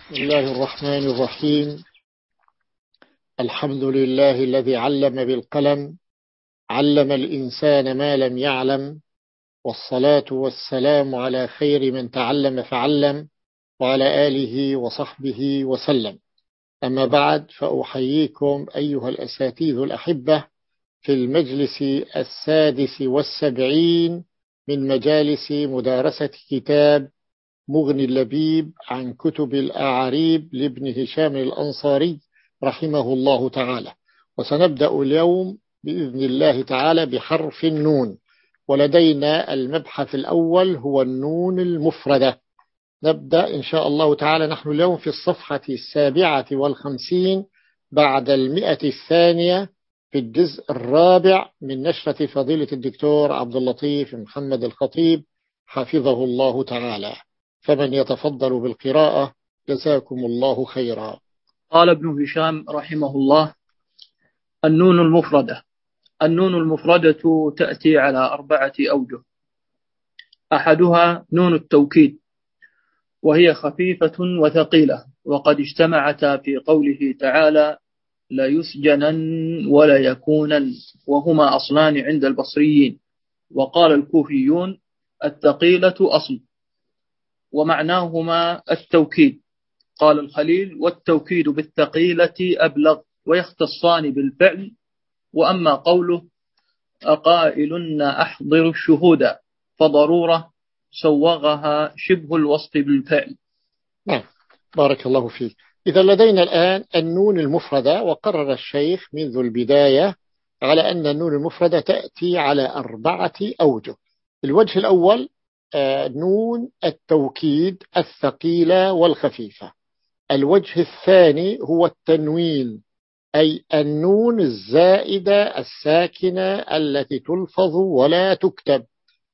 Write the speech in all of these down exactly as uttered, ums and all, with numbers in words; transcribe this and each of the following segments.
بسم الله الرحمن الرحيم. الحمد لله الذي علم بالقلم، علم الإنسان ما لم يعلم، والصلاة والسلام على خير من تعلم فعلم، وعلى آله وصحبه وسلم. أما بعد، فأحييكم أيها الأساتذة الأحبة في المجلس السادس والسبعين من مجالس مدارسة كتاب مغني اللبيب عن كتب الأعاريب لابن هشام الأنصاري رحمه الله تعالى. وسنبدأ اليوم بإذن الله تعالى بحرف النون، ولدينا المبحث الأول هو النون المفردة. نبدأ إن شاء الله تعالى. نحن اليوم في الصفحة السابعة والخمسين بعد المئة الثانية في الجزء الرابع من نشرة فضيلة الدكتور عبد اللطيف محمد الخطيب حفظه الله تعالى، فمن يتفضل بالقراءة جزاكم الله خيرا. قال ابن هشام رحمه الله: النون المفردة. النون المفردة تأتي على أربعة أوجه. أحدها نون التوكيد، وهي خفيفة وثقيلة، وقد اجتمعتا في قوله تعالى: لا يسجنن ولا يكونن، وهما أصلان عند البصريين. وقال الكوفيون: الثقيلة أصل، ومعناهما التوكيد. قال الخليل: والتوكيد بالثقيلة أبلغ، ويختصان بالفعل. وأما قوله: أقائلن أحضر الشهود، فضرورة سوغها شبه الوصف بالفعل. نعم، بارك الله فيك. إذا لدينا الآن النون المفردة، وقرر الشيخ منذ البداية على أن النون المفردة تأتي على أربعة أوجه. الوجه الأول آه نون التوكيد الثقيلة والخفيفة. الوجه الثاني هو التنوين، أي النون الزائدة الساكنة التي تلفظ ولا تكتب.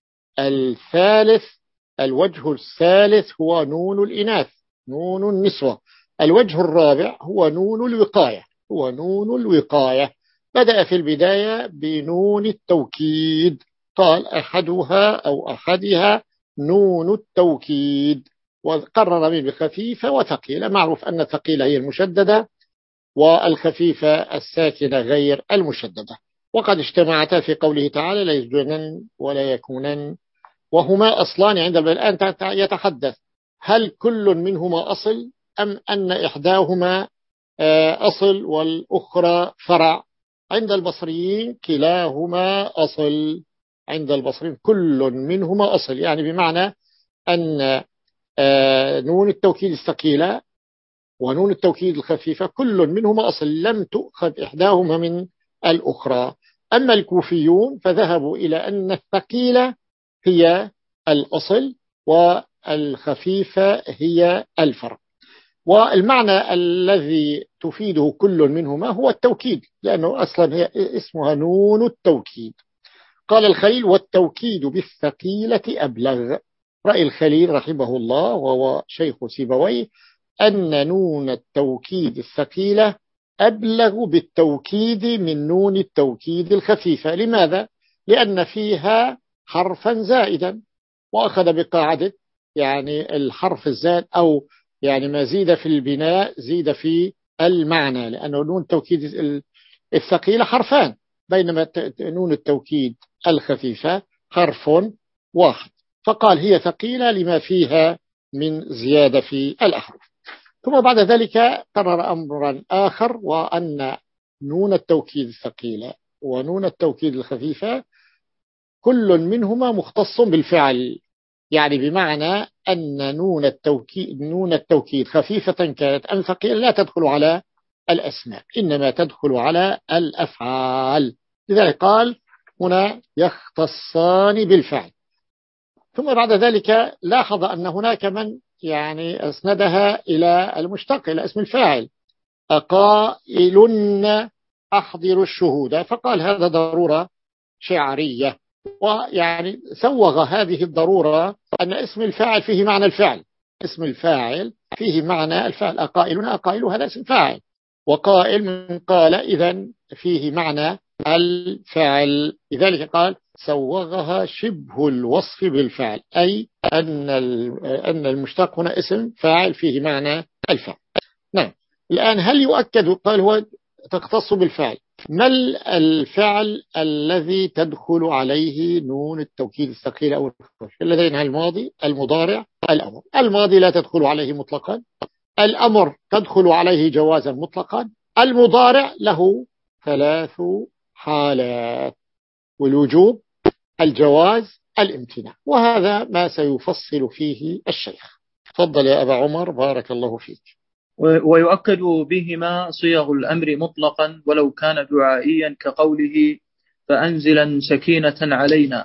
الثالث الوجه الثالث هو نون الإناث، نون النسوة. الوجه الرابع هو نون الوقاية، هو نون الوقاية. بدأ في البداية بنون التوكيد، قال أحدها أو أحدها نون التوكيد، وقرر من بخفيفة وثقيلة. معروف أن الثقيلة هي المشددة، والخفيفة الساكنة غير المشددة. وقد اجتمعتا في قوله تعالى: لا يسجنن ولا يكونن، وهما أصلان عند الآن يتحدث هل كل منهما أصل أم أن إحداهما أصل والأخرى فرع. عند البصريين كلاهما أصل، عند البصريين كل منهما أصل، يعني بمعنى أن نون التوكيد الثقيلة ونون التوكيد الخفيفة كل منهما أصل، لم تؤخذ إحداهما من الأخرى. أما الكوفيون فذهبوا إلى أن الثقيلة هي الأصل والخفيفة هي الفرع. والمعنى الذي تفيده كل منهما هو التوكيد، لأنه أصلا هي اسمها نون التوكيد. قال الخليل: والتوكيد بالثقيلة أبلغ. رأي الخليل رحمه الله وهو شيخ سيبويه أن نون التوكيد الثقيلة أبلغ بالتوكيد من نون التوكيد الخفيفة. لماذا؟ لأن فيها حرفا زائدا، وأخذ بقاعدة يعني الحرف الزائد أو يعني ما زيد في البناء زيد في المعنى، لأنه نون التوكيد الثقيلة حرفان، بينما نون التوكيد الخفيفة حرف واحد، فقال هي ثقيلة لما فيها من زيادة في الأحرف. ثم بعد ذلك قرر أمرا آخر، وأن نون التوكيد الثقيلة ونون التوكيد الخفيفة كل منهما مختص بالفعل، يعني بمعنى أن نون التوكيد نون التوكيد خفيفة كانت أم ثقيلة لا تدخل على الأسماء، إنما تدخل على الأفعال. لذلك قال هنا يختصان بالفعل. ثم بعد ذلك لاحظ أن هناك من يعني أسندها إلى المشتق، إلى اسم الفاعل: أقائلن أحضر الشهود، فقال هذا ضرورة شعرية، ويعني سوغ هذه الضرورة أن اسم الفاعل فيه معنى الفعل، اسم الفاعل فيه معنى الفعل. أقائلن، أقائل هذا اسم فاعل، وقائل من قال، إذن فيه معنى الفعل. لذلك قال سوغها شبه الوصف بالفعل، أي أن أن المشتق هنا اسم فاعل فيه معنى الفعل. نعم. الآن هل يؤكد؟ قال هو تختص بالفعل. ما الفعل الذي تدخل عليه نون التوكيد الثقيلة أو الخفيفة؟ لدينا الماضي، المضارع، الأمر. الماضي لا تدخل عليه مطلقا، الأمر تدخل عليه جوازا مطلقا، المضارع له ثلاث حالات: والوجوب، الجواز، الامتناع. وهذا ما سيفصل فيه الشيخ. تفضل يا أبا عمر، بارك الله فيك. ويؤكد بهما صيغ الأمر مطلقا ولو كان دعائيا كقوله فأنزلا سكينة علينا،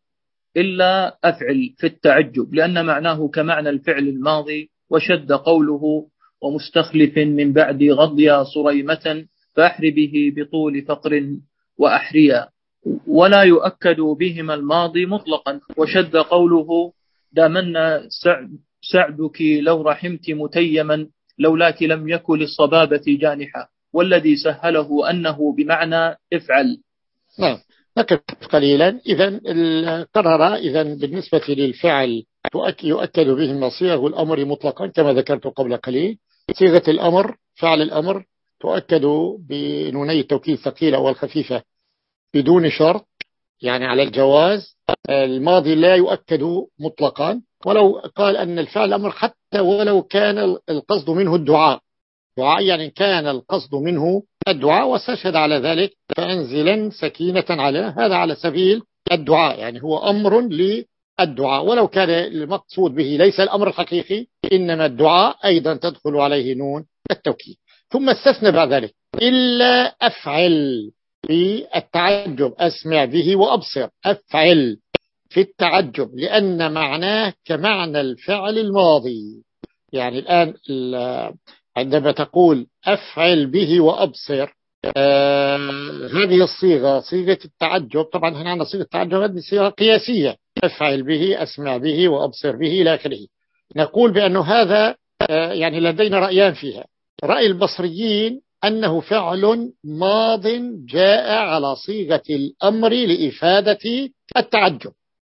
إلا أفعل في التعجب لأن معناه كمعنى الفعل الماضي. وشد قوله ومستخلف من بعد غضيا صريمة فأحر به بطول فقر وأحريا. ولا يؤكد بهما الماضي مطلقا. وشد قوله دامنا سعدك لو رحمت متيما لولاك لم يكن للصبابة جانحا، والذي سهله أنه بمعنى افعل. نعم، نقف قليلا. إذن قرر إذن بالنسبة للفعل يؤكد به صيغ الأمر مطلقا كما ذكرت قبل قليل. صيغة الأمر، فعل الأمر، تؤكد بنوني التوكيد الثقيلة والخفيفة بدون شرط، يعني على الجواز. الماضي لا يؤكد مطلقا، ولو قال أن الفعل الأمر حتى ولو كان القصد منه الدعاء، دعاء يعني كان القصد منه الدعاء، واستشهد على ذلك فأنزلا سكينة على هذا على سبيل الدعاء، يعني هو أمر للدعاء، ولو كان المقصود به ليس الأمر الحقيقي إنما الدعاء أيضا تدخل عليه نون التوكيد. ثم استثنى بعد ذلك إلا أفعل في التعجب، أسمع به وأبصر. أفعل في التعجب لأن معناه كمعنى الفعل الماضي. يعني الآن عندما تقول أفعل به وأبصر، آه هذه الصيغة صيغة التعجب. طبعا هنا عندنا صيغة التعجب، هذه صيغة قياسية: أفعل به، أسمع به، وأبصر به إلى آخره. نقول بأنه هذا آه يعني لدينا رأيان فيها. رأي البصريين أنه فعل ماض جاء على صيغة الأمر لإفادة التعجب،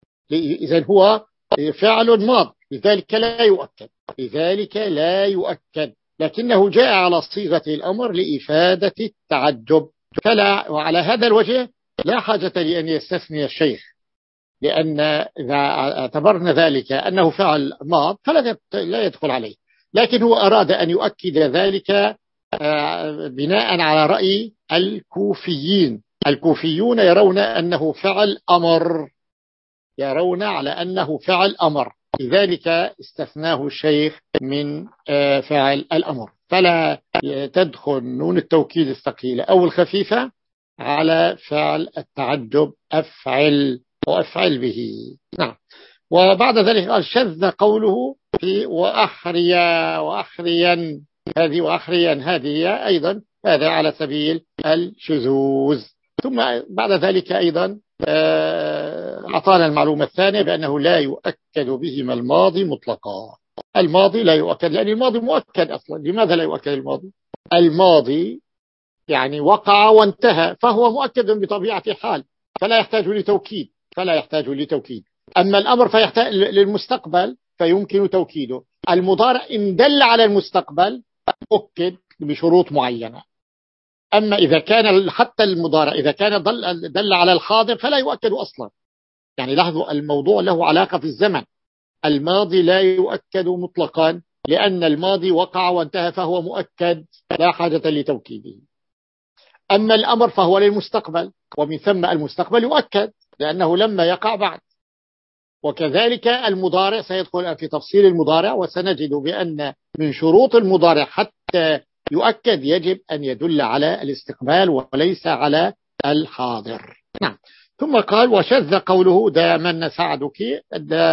إذن هو فعل ماض، لذلك لا يؤكد، لذلك لا يؤكد، لكنه جاء على صيغة الأمر لإفادة التعجب. فلا، وعلى هذا الوجه لا حاجة لأن يستثني الشيخ، لأن إذا اعتبرنا ذلك أنه فعل ماض فلا لا يدخل عليه. لكن هو أراد أن يؤكد ذلك بناء على رأي الكوفيين. الكوفيون يرون أنه فعل أمر، يرون على أنه فعل أمر، لذلك استثناه الشيخ من فعل الأمر. فلا تدخل نون التوكيد الثقيلة أو الخفيفة على فعل التعجب أفعل وأفعل به. نعم. وبعد ذلك قال شذ قوله في وأحريا وأحريا، هذه وأحريا هذه أيضا هذا على سبيل الشذوذ. ثم بعد ذلك أيضا أعطانا المعلومة الثانية بأنه لا يؤكد بهما الماضي مطلقا. الماضي لا يؤكد لأن الماضي مؤكد أصلا. لماذا لا يؤكد الماضي؟ الماضي يعني وقع وانتهى، فهو مؤكد بطبيعة الحال، فلا يحتاج لتوكيد، فلا يحتاج لتوكيد. أما الأمر فيحتاج للمستقبل فيمكن توكيده. المضارع إن دل على المستقبل أكد بشروط معينة. أما إذا كان حتى المضارع إذا كان دل, دل على الحاضر فلا يؤكد أصلا. يعني لاحظوا الموضوع له علاقة في الزمن. الماضي لا يؤكد مطلقا لأن الماضي وقع وانتهى فهو مؤكد لا حاجة لتوكيده. أما الأمر فهو للمستقبل، ومن ثم المستقبل يؤكد لأنه لما يقع بعد. وكذلك المضارع سيدخل في تفصيل المضارع، وسنجد بأن من شروط المضارع حتى يؤكد يجب أن يدل على الاستقبال وليس على الحاضر. نعم. ثم قال وشذ قوله دامن سعدك،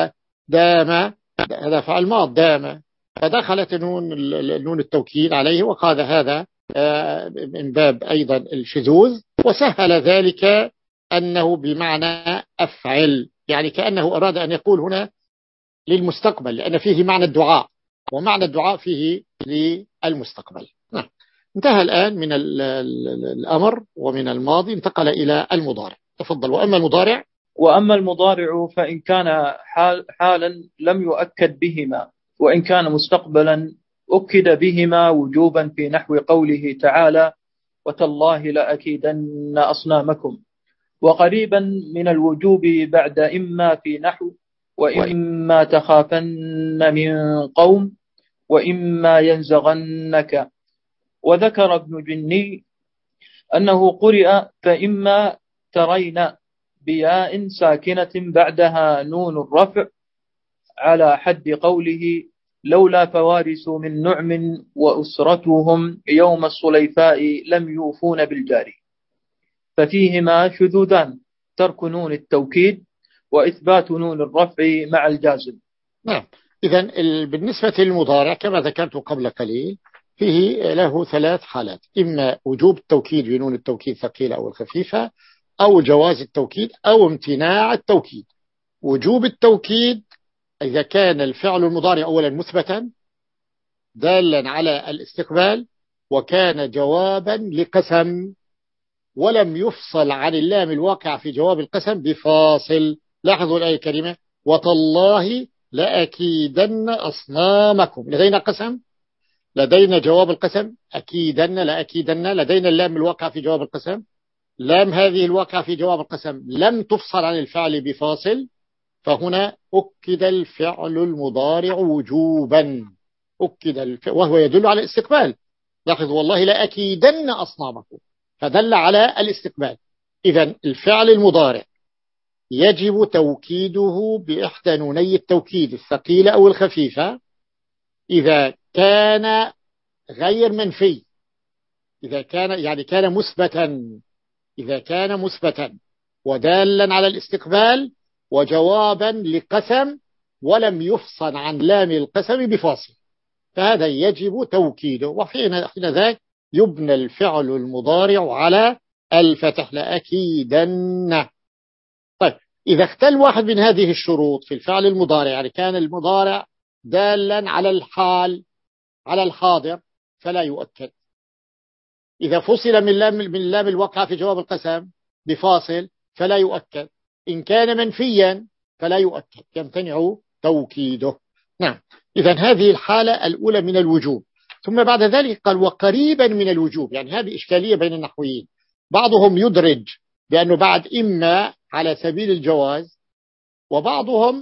دام هذا فعل ماض دام، فدخلت نون نون التوكيد عليه، وقال هذا من باب أيضا الشذوذ. وسهل ذلك أنه بمعنى أفعل، يعني كأنه أراد أن يقول هنا للمستقبل لأن فيه معنى الدعاء، ومعنى الدعاء فيه للمستقبل. نعم. انتهى الآن من الأمر ومن الماضي، انتقل إلى المضارع. تفضل. وأما المضارع وأما المضارع فإن كان حال حالا لم يؤكد بهما، وإن كان مستقبلا أكد بهما وجوبا في نحو قوله تعالى وتالله لأكيدن أصنامكم، وقريبا من الوجوب بعد إما في نحو وإما تخافن من قوم وإما ينزغنك. وذكر ابن جني أنه قرئ فإما ترين بياء ساكنة بعدها نون الرفع على حد قوله لولا فوارس من نعم وأسرتهم يوم الصليفاء لم يوفون بالجار، ففيهما شذوذان: ترك نون التوكيد وإثبات نون الرفع مع الجازم. نعم. إذن بالنسبة للمضارع كما ذكرت قبل قليل فيه له ثلاث حالات: إما وجوب التوكيد بنون التوكيد ثقيلة أو الخفيفة، أو جواز التوكيد، أو امتناع التوكيد. وجوب التوكيد إذا كان الفعل المضارع أولا مثبتا دالا على الاستقبال، وكان جوابا لقسم، ولم يفصل عن اللام الواقع في جواب القسم بفاصل. لاحظوا الآية الكريمة وتالله لأكيدن أصنامكم. لدينا قسم، لدينا جواب القسم أكيدن لأكيدن، لدينا اللام الواقع في جواب القسم. لام هذه الواقع في جواب القسم لم تفصل عن الفعل بفاصل، فهنا أكد الفعل المضارع وجوبا، أكد الفعل وهو يدل على الاستقبال. لاحظوا والله لأكيدن أصنامكم، فدل على الاستقبال. إذن الفعل المضارع يجب توكيده بإحدى نوني التوكيد الثقيلة أو الخفيفة إذا كان غير منفي، إذا كان يعني كان مثبتا، إذا كان مثبتا ودالا على الاستقبال وجوابا لقسم ولم يفصل عن لام القسم بفاصل، فهذا يجب توكيده. وحين ذاك يبنى الفعل المضارع على الفتح لأكيدن. طيب إذا اختل واحد من هذه الشروط في الفعل المضارع، يعني كان المضارع دالا على الحال على الحاضر فلا يؤكد. إذا فصل من لام من لام الوقع في جواب القسم بفاصل فلا يؤكد. إن كان منفيا فلا يؤكد، يمتنع توكيده. نعم. إذن هذه الحالة الأولى من الوجوب. ثم بعد ذلك قال وقريبا من الوجوب، يعني هذه إشكالية بين النحويين. بعضهم يدرج بأنه بعد إما على سبيل الجواز، وبعضهم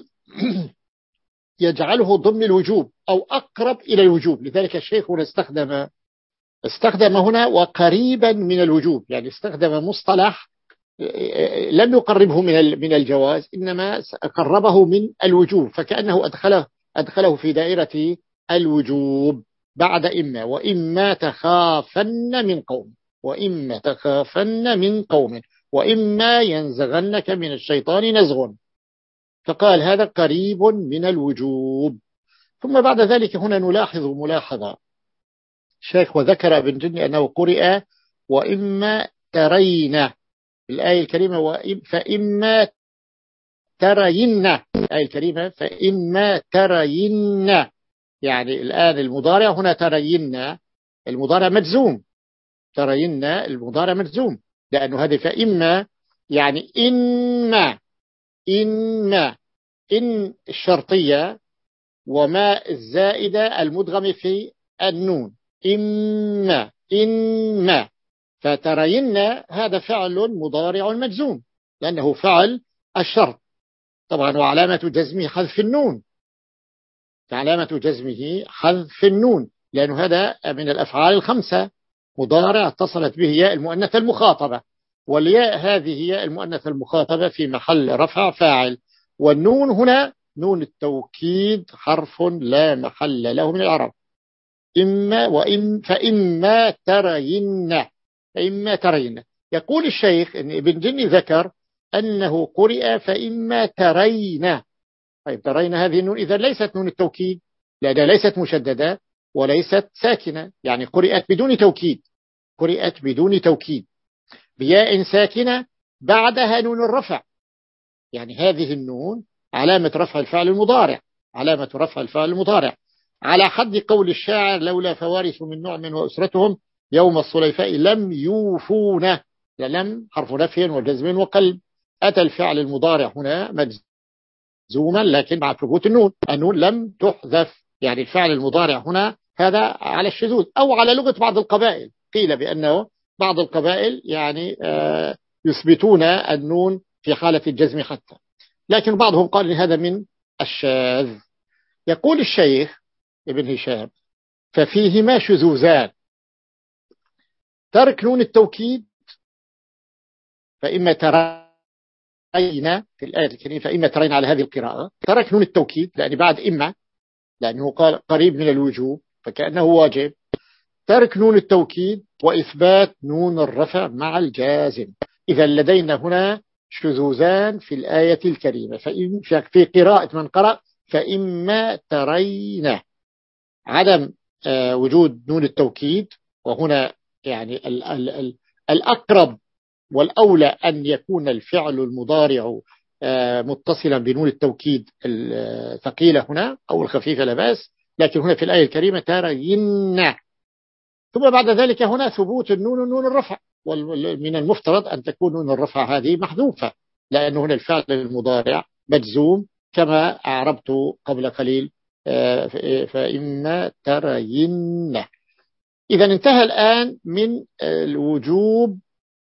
يجعله ضمن الوجوب أو أقرب إلى الوجوب. لذلك الشيخ هنا استخدم استخدم هنا وقريبا من الوجوب، يعني استخدم مصطلح لم يقربه من من الجواز، إنما قربه من الوجوب، فكأنه أدخله أدخله في دائرة الوجوب بعد إما. وإما تخافن من قوم، وإما تخافن من قوم، وإما ينزغنك من الشيطان نزغ، فقال هذا قريب من الوجوب. ثم بعد ذلك هنا نلاحظ ملاحظة الشيخ وذكر ابن جني أنه قرئ وإما ترين الآية الكريمة فإما ترين، الآية الكريمة فإما ترين، يعني الآن المضارع هنا ترين المضارع مجزوم، ترين المضارع مجزوم، لأنه هذه فإما يعني إما إما إن الشرطية وما الزائدة المدغم في النون، إما إما، فترين هذا فعل مضارع مجزوم لأنه فعل الشرط طبعا، وعلامة جزمه حذف النون، علامة جزمه حذف النون، لأنه هذا من الأفعال الخمسة مضارع اتصلت به ياء المؤنث المخاطبة، والياء هذه هي المؤنث المخاطبة في محل رفع فاعل، والنون هنا نون التوكيد حرف لا محل له من الإعراب. إما وإن فإما ترين، فإما ترين. يقول الشيخ إن ابن جني ذكر أنه قرئ فإما ترين. طيب ترين هذه النون إذا ليست نون التوكيد، لأنها ليست مشددة وليست ساكنة، يعني قرئت بدون توكيد، قرئت بدون توكيد بياء ساكنة بعدها نون الرفع، يعني هذه النون علامة رفع الفعل المضارع، علامة رفع الفعل المضارع، على حد قول الشاعر لولا فوارث من نعم وأسرتهم يوم الصليفاء لم يوفون، لم حرف نفي وجزم وقلب، أتى الفعل المضارع هنا مجزوما لكن مع ثبوت النون، النون لم تحذف، يعني الفعل المضارع هنا هذا على الشذوذ، أو على لغة بعض القبائل. قيل بأنه بعض القبائل يعني يثبتون النون في حالة الجزم حتى، لكن بعضهم قال إن هذا من الشاذ. يقول الشيخ ابن هشام: ففيهما شذوذان، ترك نون التوكيد، فإما ترين في الآية الكريمة، فإما ترين على هذه القراءة ترك نون التوكيد، لأن بعد إما، لأنه قال قريب من الوجوب فكأنه واجب، ترك نون التوكيد وإثبات نون الرفع مع الجازم. إذا لدينا هنا شذوذان في الآية الكريمة. فإن في قراءة من قرأ فإما ترين عدم وجود نون التوكيد، وهنا يعني ال ال ال الأقرب والأولى أن يكون الفعل المضارع متصلا بنون التوكيد الثقيلة هنا أو الخفيفة لا بأس، لكن هنا في الآية الكريمة ترين. ثم بعد ذلك هنا ثبوت النون نون الرفع، ومن المفترض أن تكون نون الرفع هذه محذوفة، لأن هنا الفعل المضارع مجزوم كما أعربت قبل قليل، فإما ترين. إذا انتهى الآن من الوجوب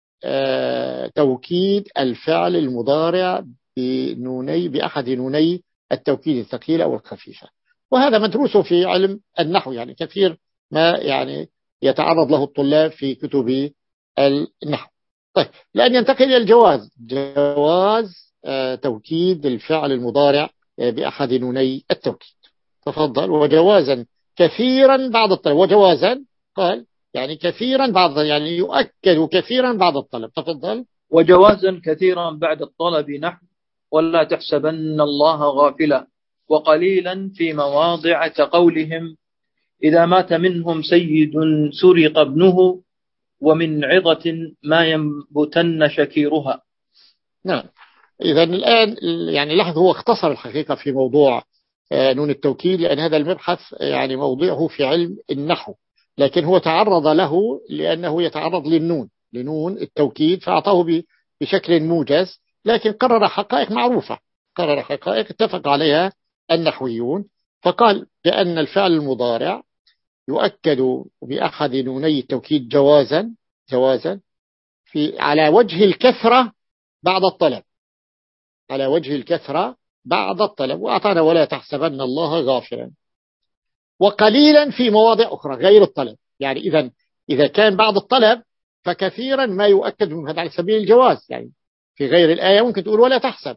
توكيد الفعل المضارع بنوني بأحد نوني التوكيد الثقيلة أو الخفيفة، وهذا مدروس في علم النحو، يعني كثير ما يعني يتعرض له الطلاب في كتب النحو. طيب، لأن ينتقل إلى الجواز، جواز توكيد الفعل المضارع بأحد نوني التوكيد. تفضل. وجوازا كثيرا بعد الطلب، وجوازا قال يعني كثيرا بعد، يعني يؤكد كثيرا بعد الطلب. تفضل. وجوازا كثيرا بعد الطلب نحو ولا تحسبن الله غافلا، وقليلا في مواضع كقولهم إذا مات منهم سيد سرق ابنه ومن عظة ما ينبتن شكيرها. نعم. إذا الآن يعني لاحظ هو اختصر الحقيقة في موضوع نون التوكيد، لأن هذا المبحث يعني موضوعه في علم النحو، لكن هو تعرض له لأنه يتعرض للنون لنون التوكيد فأعطاه بشكل موجز، لكن قرر حقائق معروفة، قرر حقائق اتفق عليها النحويون، فقال بأن الفعل المضارع يؤكد بأحد نوني التوكيد جوازا جوازا في على وجه الكثرة بعد الطلب، على وجه الكثرة بعد الطلب، وأعطانا ولا تحسبن الله غافلا. وقليلا في مواضع أخرى غير الطلب، يعني إذا إذا كان بعد الطلب فكثيرا ما يؤكد من هذا على سبيل الجواز، يعني في غير الآية ممكن تقول ولا تحسب،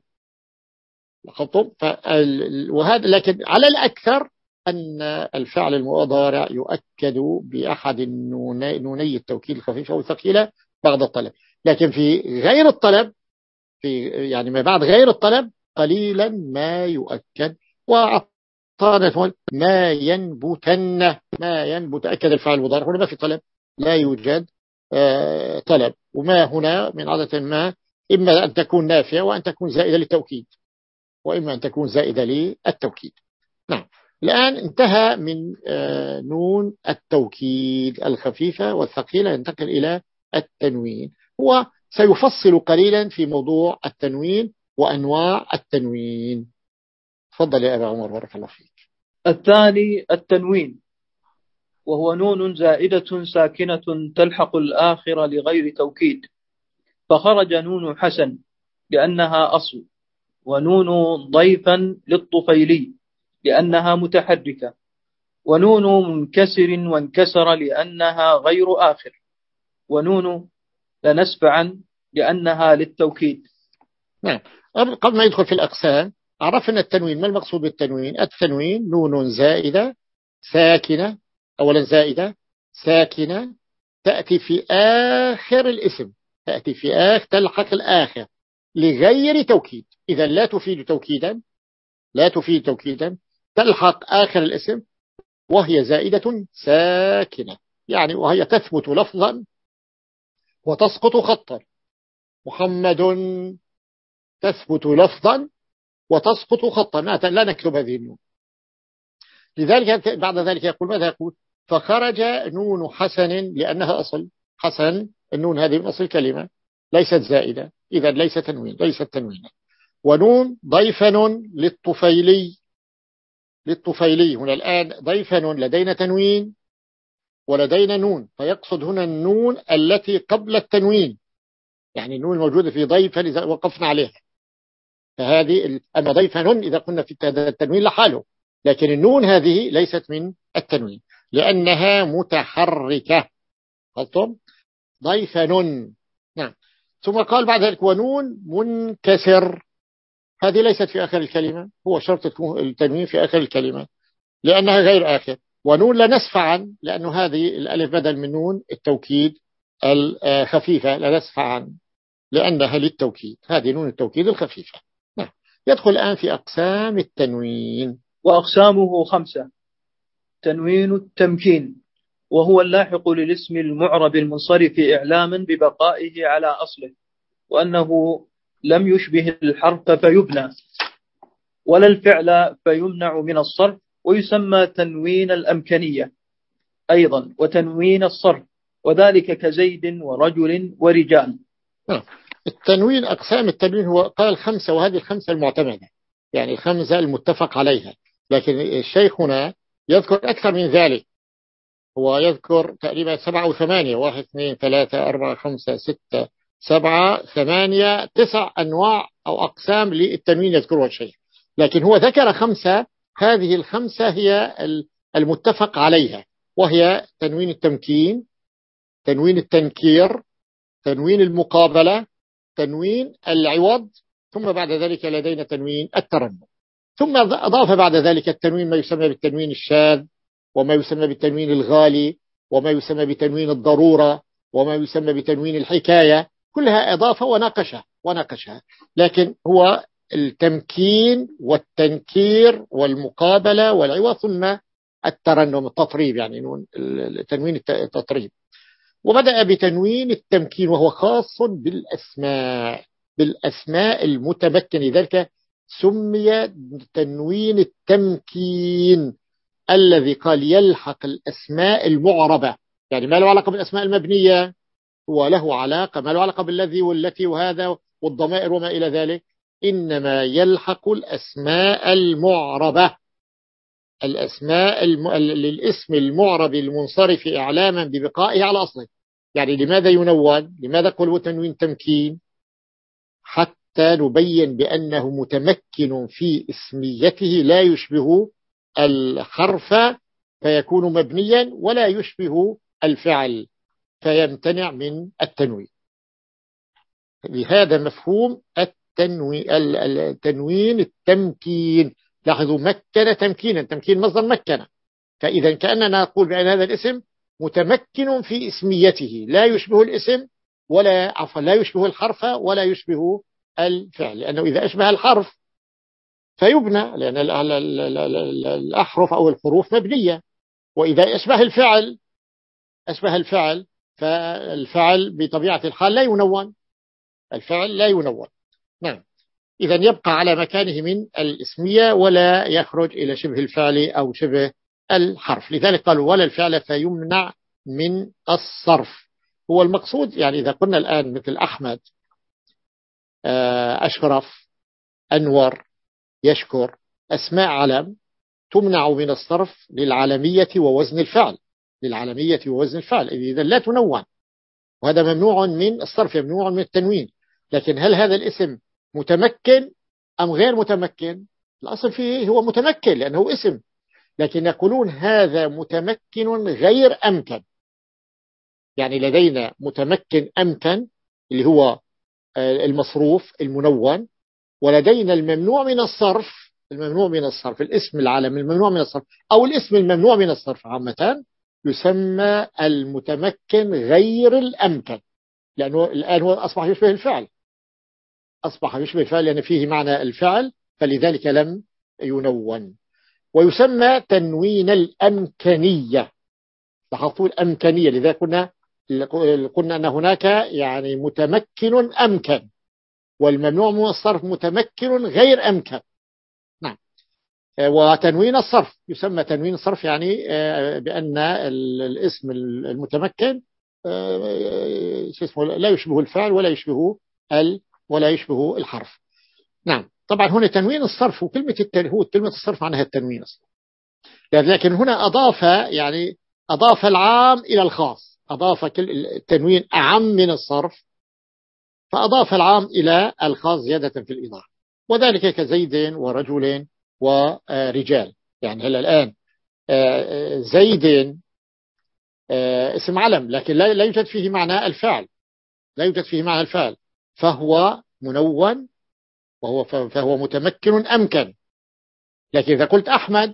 وهذا لكن على الأكثر أن الفعل المضارع يؤكد بأحد نوني التوكيد الخفيفة أو الثقيلة بعد الطلب، لكن في غير الطلب، في يعني ما بعد غير الطلب قليلا ما يؤكد. وعطانا ما ينبتن، ما ينبت أكد الفعل المضارع هنا ما في طلب، لا يوجد آه طلب، وما هنا من عادة ما إما أن تكون نافية وأن تكون زائدة للتوكيد، وإما أن تكون زائدة للتوكيد. نعم. الآن انتهى من آه نون التوكيد الخفيفة والثقيلة، ينتقل إلى التنوين. هو سيفصل قليلا في موضوع التنوين وأنواع التنوين. تفضل يا أبا عمر بارك الله فيك. الثاني التنوين، وهو نون زائدة ساكنة تلحق الآخر لغير توكيد، فخرج نون حسن لأنها أصل، ونون ضيفا للطفيلي لأنها متحركة، ونون منكسر وانكسر لأنها غير آخر، ونون لنسفعا لأنها للتوكيد. نعم. قبل ما يدخل في الأقسام عرفنا التنوين. ما المقصود بالتنوين؟ التنوين نون زائدة ساكنة، أولا زائدة ساكنة تأتي في آخر الاسم، تأتي في آخر تلحق الآخر لغير توكيد. إذا لا تفيد توكيدا، لا تفيد توكيدا، تلحق آخر الاسم وهي زائدة ساكنة، يعني وهي تثبت لفظا وتسقط خطا. محمد تثبت لفظا وتسقط خطا، لا نكتب هذه النون. لذلك بعد ذلك يقول ماذا يقول؟ فخرج نون حسن لأنها أصل، حسن النون هذه من أصل كلمة ليست زائدة، إذا ليس تنوين، ليست تنوينا. ونون ضيفن للطفيلي للطفيلي هنا الآن ضيف نون، لدينا تنوين ولدينا نون، فيقصد هنا النون التي قبل التنوين، يعني النون الموجودة في ضيف إذا وقفنا عليها، فهذه أما ضيف نون إذا قلنا في التنوين لحاله، لكن النون هذه ليست من التنوين لأنها متحركة. قلتم ضيف نون. نعم. ثم قال بعد ذلك ونون منكسر، هذه ليست في آخر الكلمة، هو شرط التنوين في آخر الكلمة لأنها غير آخر. ونون لا نسف عن، لأنه هذه الألف بدل من نون التوكيد الخفيفة، لا نسف عن لأنها للتوكيد، هذه نون التوكيد الخفيفة. نعم. يدخل الآن في أقسام التنوين. وأقسامه خمسة: تنوين التمكين، وهو اللاحق للاسم المعرب المنصرف إعلاما ببقائه على أصله، وأنه لم يشبه الحرف فيبنى ولا الفعل فيمنع من الصرف، ويسمى تنوين الأمكنية أيضا وتنوين الصرف، وذلك كزيد ورجل ورجال. التنوين أقسام التنوين هو قال خمسة، وهذه الخمسة المعتمدة، يعني الخمسة المتفق عليها، لكن الشيخ هنا يذكر أكثر من ذلك، هو يذكر تقريبا سبعة أو ثمانية، واحد اثنين ثلاثة أربعة خمسة ستة سبعة ثمانية تسع أنواع أو أقسام للتنوين يذكرها الشيخ، لكن هو ذكر خمسة، هذه الخمسة هي المتفق عليها، وهي تنوين التمكين، تنوين التنكير، تنوين المقابلة، تنوين العوض، ثم بعد ذلك لدينا تنوين الترنم، ثم أضاف بعد ذلك التنوين ما يسمى بالتنوين الشاذ، وما يسمى بالتنوين الغالي، وما يسمى بتنوين الضرورة، وما يسمى بتنوين الحكاية، كلها إضافة وناقشها وناقشها لكن هو التمكين والتنكير والمقابلة والعوض، ثم الترنم التطريب، يعني تنوين التطريب. وبدأ بتنوين التمكين وهو خاص بالأسماء، بالأسماء المتمكن، لذلك سمي تنوين التمكين الذي قال يلحق الأسماء المعربة، يعني ما له علاقة بالأسماء المبنية، هو له علاقة ما له علاقة بالذي والتي وهذا والضمائر وما إلى ذلك، إنما يلحق الأسماء المعربة، الأسماء الم... للاسم المعرب المنصرف إعلاما ببقائه على أصله. يعني لماذا ينون؟ لماذا قلوا تنوين تمكين؟ حتى نبين بأنه متمكن في اسميته، لا يشبه الحرف فيكون مبنيا، ولا يشبه الفعل فيمتنع من التنوين. لهذا مفهوم التنوين التنوين التمكين. لاحظوا مكن تمكينا، تمكين مصدر مكن، فإذا كأننا نقول بأن هذا الاسم متمكن في اسميته، لا يشبه الاسم ولا عفوا لا يشبه الحرف ولا يشبه الفعل، لأنه إذا أشبه الحرف فيبنى، لأن الأحرف أو الحروف مبنية، وإذا أشبه الفعل أشبه الفعل فالفعل بطبيعة الحال لا ينون، الفعل لا ينون. نعم. إذا يبقى على مكانه من الاسمية ولا يخرج إلى شبه الفعل أو شبه الحرف، لذلك قالوا ولا الفعل فيمنع من الصرف. هو المقصود يعني إذا قلنا الآن مثل أحمد، أشرف، أنور، يشكر، أسماء علم تمنع من الصرف للعالمية ووزن الفعل، للعالمية ووزن الفعل، إذا لا تنون، وهذا ممنوع من الصرف، ممنوع من التنوين. لكن هل هذا الاسم متمكن أم غير متمكن؟ الأصل فيه هو متمكن لأنه اسم، لكن يقولون هذا متمكن غير أمكن، يعني لدينا متمكن أمكن اللي هو المصروف المنون، ولدينا الممنوع من الصرف، الممنوع من الصرف الاسم العالم الممنوع من الصرف أو الاسم الممنوع من الصرف عامة يسمى المتمكن غير الأمكن، لأنه الآن هو أصبح يشبه الفعل، أصبح يشبه الفعل لأن فيه معنى الفعل، فلذلك لم ينون. ويسمى تنوين الأمكنية، لاحظوا الأمكنية، لذلك قلنا قلنا أن هناك يعني متمكن أمكن، والممنوع من الصرف متمكن غير أمكن. نعم. وتنوين الصرف يسمى تنوين الصرف، يعني بأن الاسم المتمكن لا يشبه الفعل ولا يشبه ال ولا يشبه الحرف. نعم. طبعا هنا تنوين الصرف، وكلمة التن... هو كلمة الصرف معناها التنوين أصلا، لكن هنا أضاف يعني أضاف العام إلى الخاص، أضاف التنوين أعم من الصرف، فأضاف العام إلى الخاص زيادة في الإضافة، وذلك كزيد ورجل ورجال. يعني هلا الآن زيد اسم علم، لكن لا يوجد فيه معنى الفعل، لا يوجد فيه معنى الفعل، فهو منون وهو فهو متمكن أمكن. لكن إذا قلت أحمد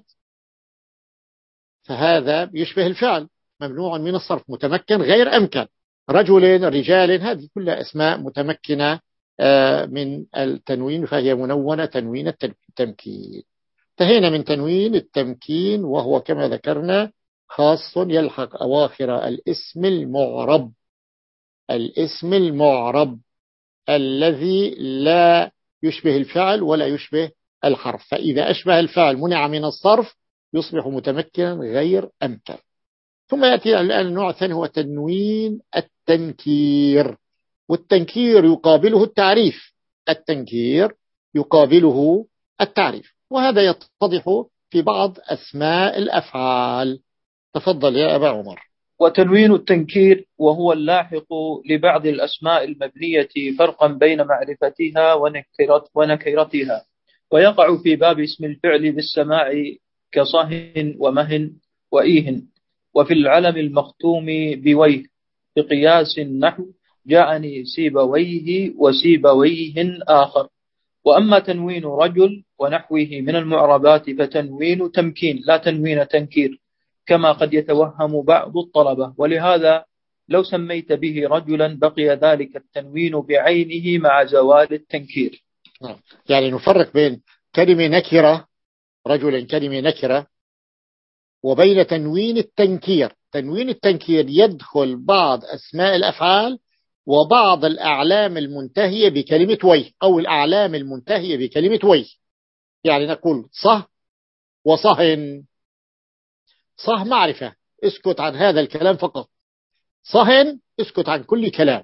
فهذا يشبه الفعل، ممنوع من الصرف، متمكن غير أمكن. رجل رجال هذه كلها أسماء متمكنة من التنوين، فهي منونة تنوين التمكين. انتهينا من تنوين التمكين، وهو كما ذكرنا خاص يلحق أواخر الاسم المعرب، الاسم المعرب الذي لا يشبه الفعل ولا يشبه الحرف، فإذا أشبه الفعل منع من الصرف يصبح متمكنا غير أمكن. ثم يأتي الآن النوع الثاني هو تنوين التنكير، والتنكير يقابله التعريف، التنكير يقابله التعريف، وهذا يتضح في بعض أسماء الأفعال. تفضل يا أبا عمر. وتنوين التنكير وهو اللاحق لبعض الأسماء المبنية فرقا بين معرفتها ونكرتها، ويقع في باب اسم الفعل بالسماع كصهن ومهن وإيه، وفي العلم المختوم بويه بقياس نحو جاءني سيبويه وسيبويه آخر. وأما تنوين رجل ونحوه من المعربات فتنوين تمكين لا تنوين تنكير، كما قد يتوهم بعض الطلبة، ولهذا لو سميت به رجلا بقي ذلك التنوين بعينه مع زوال التنكير. يعني نفرق بين كلمة نكرة رجل كلمة نكرة وبين تنوين التنكير. تنوين التنكير يدخل بعض أسماء الأفعال وبعض الأعلام المنتهية بكلمة ويه، أو الأعلام المنتهية بكلمة ويه. يعني نقول صه وصهن. صه معرفة، اسكت عن هذا الكلام فقط. صهن اسكت عن كل كلام.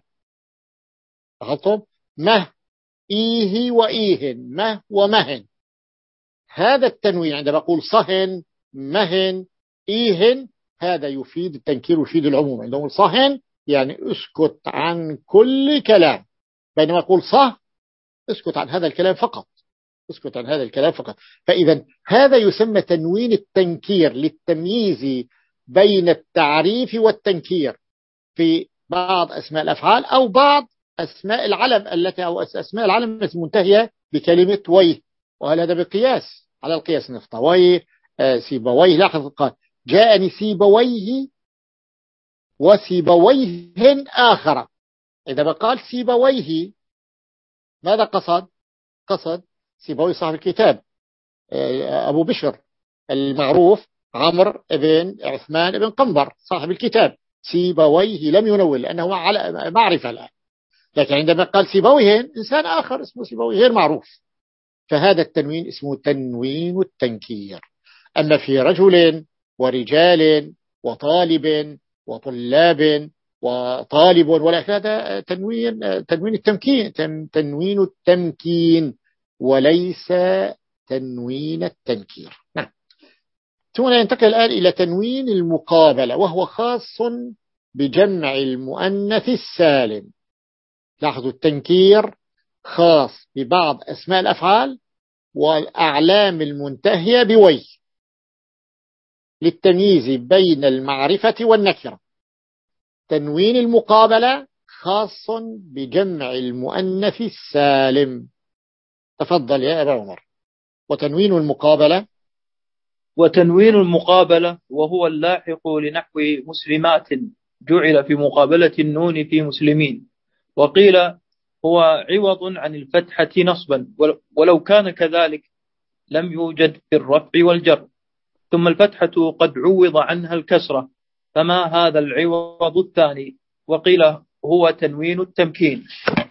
أخذتم؟ مه إيه وإيهن، مه ومهن. هذا التنوين عندما أقول صهن مهن إيهن هذا يفيد التنكير، يفيد العموم. عندما أقول صهن يعني اسكت عن كل كلام، بينما أقول صه اسكت عن هذا الكلام فقط، اسكت عن هذا الكلام فقط. فإذا هذا يسمى تنوين التنكير للتمييز بين التعريف والتنكير في بعض أسماء الأفعال أو بعض أسماء العلم التي أو أسماء العلم التي منتهية بكلمة ويه. وهذا بقياس على القياس، نفطويه سيبويه. لاحظ قال جاءني سيبويه وسيبويه آخر. إذا قال سيبويه ماذا قصد؟ قصد سيبويه صاحب الكتاب أبو بشر المعروف عمرو بن عثمان بن قنبر صاحب الكتاب. سيبويه لم ينول لأنه على معرفة الآن، لكن عندما قال سيبويه إنسان آخر اسمه سيبويه غير معروف، فهذا التنوين اسمه تنوين التنكير. أما في رجل ورجال وطالب وطلاب وطالب ولا، هذا تنوين تنوين التمكين، تنوين التمكين وليس تنوين التنكير. نعم. ثم ننتقل الآن إلى تنوين المقابلة، وهو خاص بجمع المؤنث السالم. لاحظوا التنكير خاص ببعض أسماء الأفعال والأعلام المنتهية بوي للتمييز بين المعرفة والنكرة. تنوين المقابلة خاص بجمع المؤنث السالم. تفضل يا أبا عمر. وتنوين المقابلة وتنوين المقابلة وهو اللاحق لنحو مسلمات جعل في مقابلة النون في مسلمين، وقيل هو عوض عن الفتحة نصبا، ولو كان كذلك لم يوجد في الرفع والجر، ثم الفتحة قد عوض عنها الكسرة، فما هذا العوض الثاني؟ وقيل هو تنوين التمكين.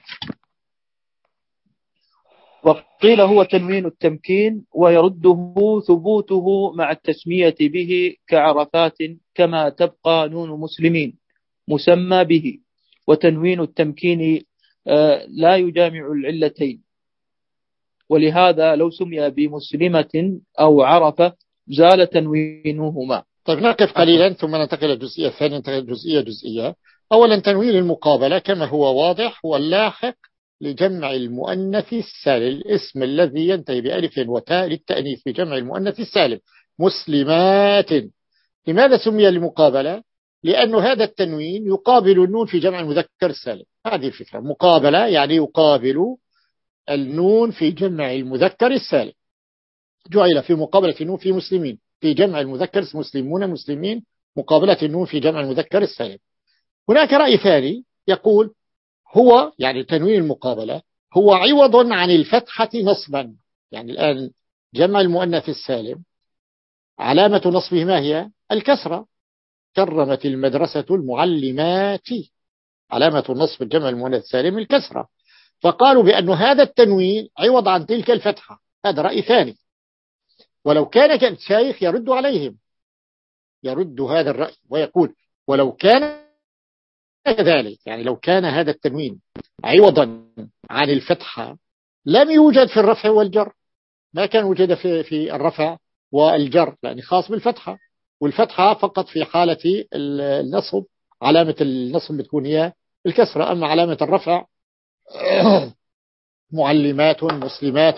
وقيل هو تنوين التمكين ويرده ثبوته مع التسمية به كعرفات، كما تبقى نون مسلمين مسمى به. وتنوين التمكين لا يجامع العلتين، ولهذا لو سمي بمسلمة أو عرفة زال تنوينهما. طيب نقف قليلا ثم ننتقل إلى الجزئية الثانية، ننتقل جزئية جزئية. أولا تنوين المقابلة كما هو واضح هو اللاحق لجمع المؤنث السالم، الاسم الذي ينتهي بألف وتاء للتأنيث في جمع المؤنث السالم، مسلمات. لماذا سمي المقابلة؟ لأن هذا التنوين يقابل النون في جمع المذكر السالم. هذه الفكرة، مقابلة يعني يقابل النون في جمع المذكر السالم، جعل في مقابلة النون في مسلمين في جمع المذكر مسلمون مسلمين، مقابلة النون في جمع المذكر السالم. هناك رأي ثاني يقول هو يعني تنوين المقابلة هو عوض عن الفتحة نصبا. يعني الآن جمع المؤنث السالم علامة نصبه ما هي؟ الكسرة، كرمت المدرسة المعلمات، علامة نصب الجمع المؤنث السالم الكسرة، فقالوا بأن هذا التنوين عوض عن تلك الفتحة. هذا رأي ثاني، ولو كان الشيخ يرد عليهم، يرد هذا الرأي ويقول ولو كان كذلك، يعني لو كان هذا التنوين عوضا عن الفتحة لم يوجد في الرفع والجر، ما كان وجد في في الرفع والجر لأنه خاص بالفتحة، والفتحة فقط في حالة النصب، علامة النصب بتكون هي الكسرة، أما علامة الرفع معلمات مسلمات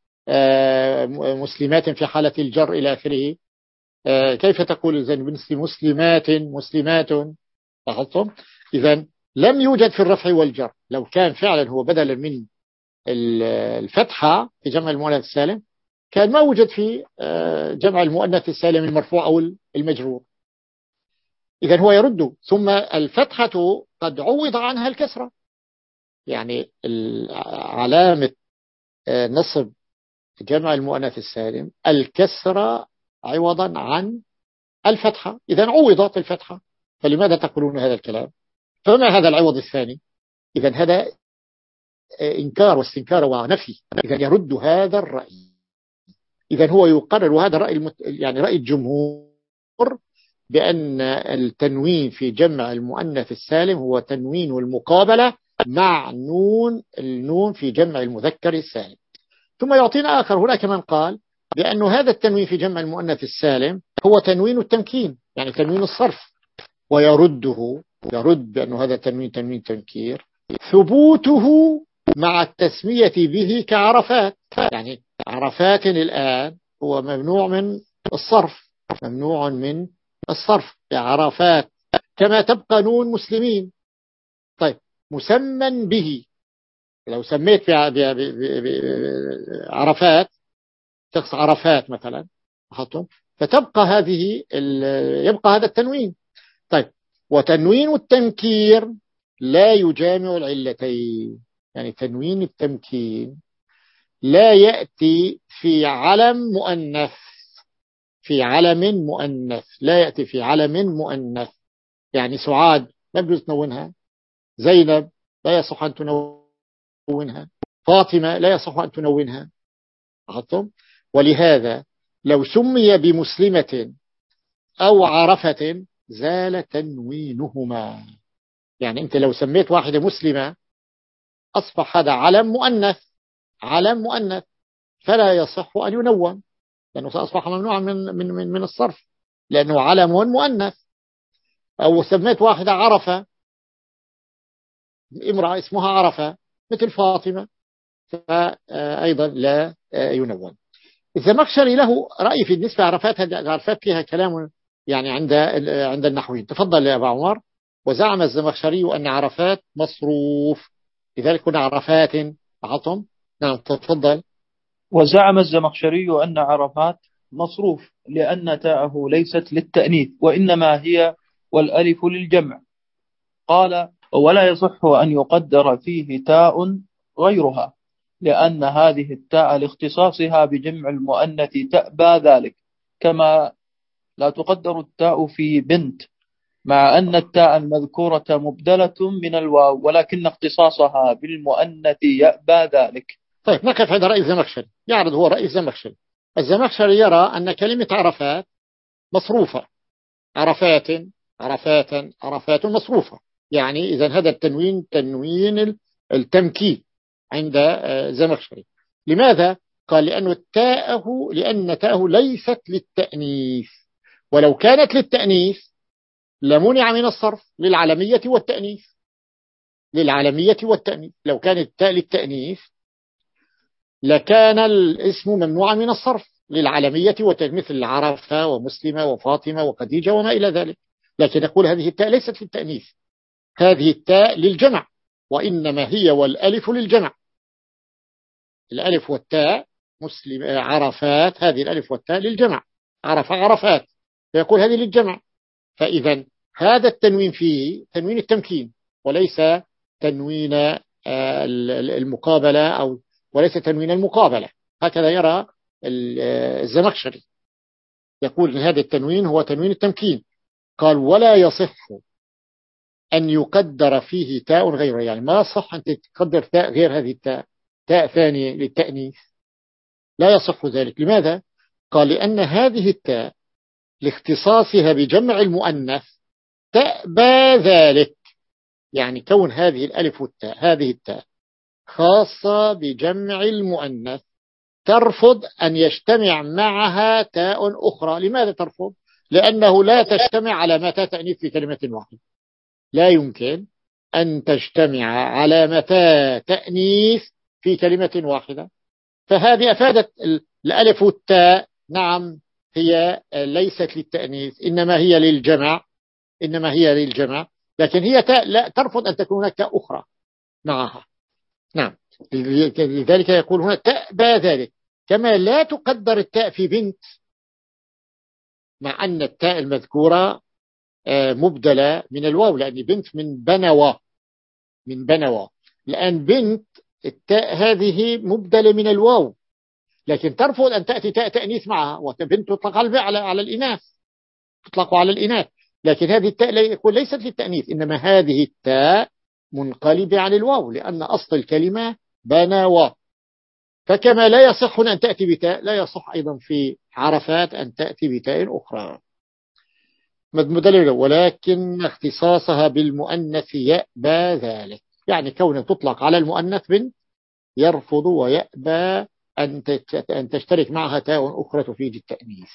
مسلمات في حالة الجر إلى آخره. كيف تقول إذن بالنسبة مسلمات مسلمات؟ لاحظتم؟ إذن لم يوجد في الرفع والجر. لو كان فعلا هو بدلا من الفتحة في جمع المؤنث السالم كان ما وجد في جمع المؤنث السالم المرفوع أو المجرور. إذن هو يرد ثم الفتحة قد عوض عنها الكسرة، يعني علامة نصب جمع المؤنث السالم الكسرة عوضا عن الفتحة، إذن عوضت الفتحة، فلماذا تقولون هذا الكلام؟ فما هذا العوض الثاني؟ إذن هذا إنكار واستنكار ونفي، إذن يرد هذا الرأي. إذن هو يقرر هذا الرأي المت... يعني رأي الجمهور بأن التنوين في جمع المؤنث السالم هو تنوين المقابلة مع نون النون في جمع المذكر السالم. ثم يعطينا آخر، هناك من قال بأن هذا التنوين في جمع المؤنث السالم هو تنوين التمكين، يعني تنوين الصرف، ويرده يرد بأن هذا تنوين تنوين تنكير، ثبوته مع التسمية به كعرفات. يعني عرفات الآن هو ممنوع من الصرف، ممنوع من الصرف عرفات، كما تبقى نون مسلمين. طيب مسمى به، لو سميت بعرفات شخص عرفات مثلا فتبقى هذه يبقى هذا التنوين. طيب وتنوين التنكير لا يجامع العلتين، يعني تنوين التمكين لا يأتي في علم مؤنث، في علم مؤنث لا يأتي في علم مؤنث، يعني سعاد لا يجوز تنونها، زينب لا يصح أن تنونها، فاطمة لا يصح أن تنونها. ولهذا لو سمي بمسلمة أو عرفة زال تنوينهما. يعني أنت لو سميت واحدة مسلمة أصبح هذا علم مؤنث، علم مؤنث فلا يصح أن ينون، لأنه سأصبح ممنوعا من من من من الصرف لأنه علم مؤنث. أو سميت واحدة عرفة، امرأة اسمها عرفة مثل فاطمة، فأيضا لا ينون. الزمخشري له رأي في بالنسبة لعرفات، عرفات فيها كلام يعني عند عند النحويين. تفضل يا أبا عمر. وزعم الزمخشري أن عرفات مصروف، لذلك كنا عرفات عطم. نعم تفضل. وزعم الزمخشري أن عرفات مصروف لأن تاءه ليست للتأنيث وإنما هي والألف للجمع. قال ولا يصح أن يقدر فيه تاء غيرها لأن هذه التاء لاختصاصها بجمع المؤنث تأبى ذلك، كما لا تقدر التاء في بنت مع أن التاء المذكورة مبدلة من الواو ولكن اختصاصها بالمؤنث يأبى ذلك. طيب نقف عند رأي الزمخشري، يعرض هو رأي الزمخشري. الزمخشري يرى أن كلمة عرفات مصروفة، عرفات عرفات عرفات مصروفة، يعني إذا هذا التنوين تنوين التمكين عند الزمخشري. لماذا؟ قال لأنه التاءه لأن تاءه ليست للتأنيث، ولو كانت للتأنيث لمنع من الصرف للعلمية والتأنيث، للعلمية والتأنيث لو كانت التاء للتأنيث لكان الاسم ممنوعا من الصرف للعلمية والتأنيث، مثل عرفة ومسلمة وفاطمة وخديجة وما إلى ذلك. لكن يقول هذه التاء ليست للتأنيث، هذه التاء للجمع، وإنما هي والألف للجمع. الألف والتاء مسلم عرفات، هذه الألف والتاء للجمع، عرفة عرفات، فيقول هذه للجمع. فإذا هذا التنوين فيه تنوين التمكين وليس تنوين المقابلة، أو وليس تنوين المقابلة، هكذا يرى الزمخشري، يقول إن هذا التنوين هو تنوين التمكين. قال ولا يصح أن يقدر فيه تاء غيره، يعني ما صح أن تقدر تاء غير هذه التاء، تاء ثانية للتأنيث، لا يصح ذلك. لماذا؟ قال لأن هذه التاء لاختصاصها بجمع المؤنث تأبى ذلك، يعني كون هذه الألف والتاء هذه التاء خاصة بجمع المؤنث ترفض أن يجتمع معها تاء أخرى. لماذا ترفض؟ لأنه لا تجتمع علامات تأنيث في كلمة واحدة، لا يمكن أن تجتمع علامتا تأنيث في كلمة واحدة. فهذه أفادت الألف والتاء نعم هي ليست للتأنيث، إنما هي للجمع، إنما هي للجمع، لكن هي تاء لا ترفض أن تكون هناك تاء أخرى معها. نعم، لذلك يقول هنا تأبى ذلك. كما لا تقدر التاء في بنت، مع أن التاء المذكورة مبدلة من الواو، لأن بنت من بنوى، من بنوى. الآن بنت التاء هذه مبدلة من الواو، لكن ترفض أن تأتي تاء تأنيث معها، وبنت تطلق على على الإناث، تطلق على الإناث، لكن هذه التاء يقول ليست للتأنيث، إنما هذه التاء منقلبة عن الواو، لأن أصل الكلمة بنوى. فكما لا يصح أن تأتي بتاء، لا يصح أيضا في عرفات أن تأتي بتاء أخرى مدللة، ولكن اختصاصها بالمؤنث يأبى ذلك، يعني كونه تطلق على المؤنث بنت يرفض ويأبى أن تشترك معها تاء أخرى تفيد التأنيث.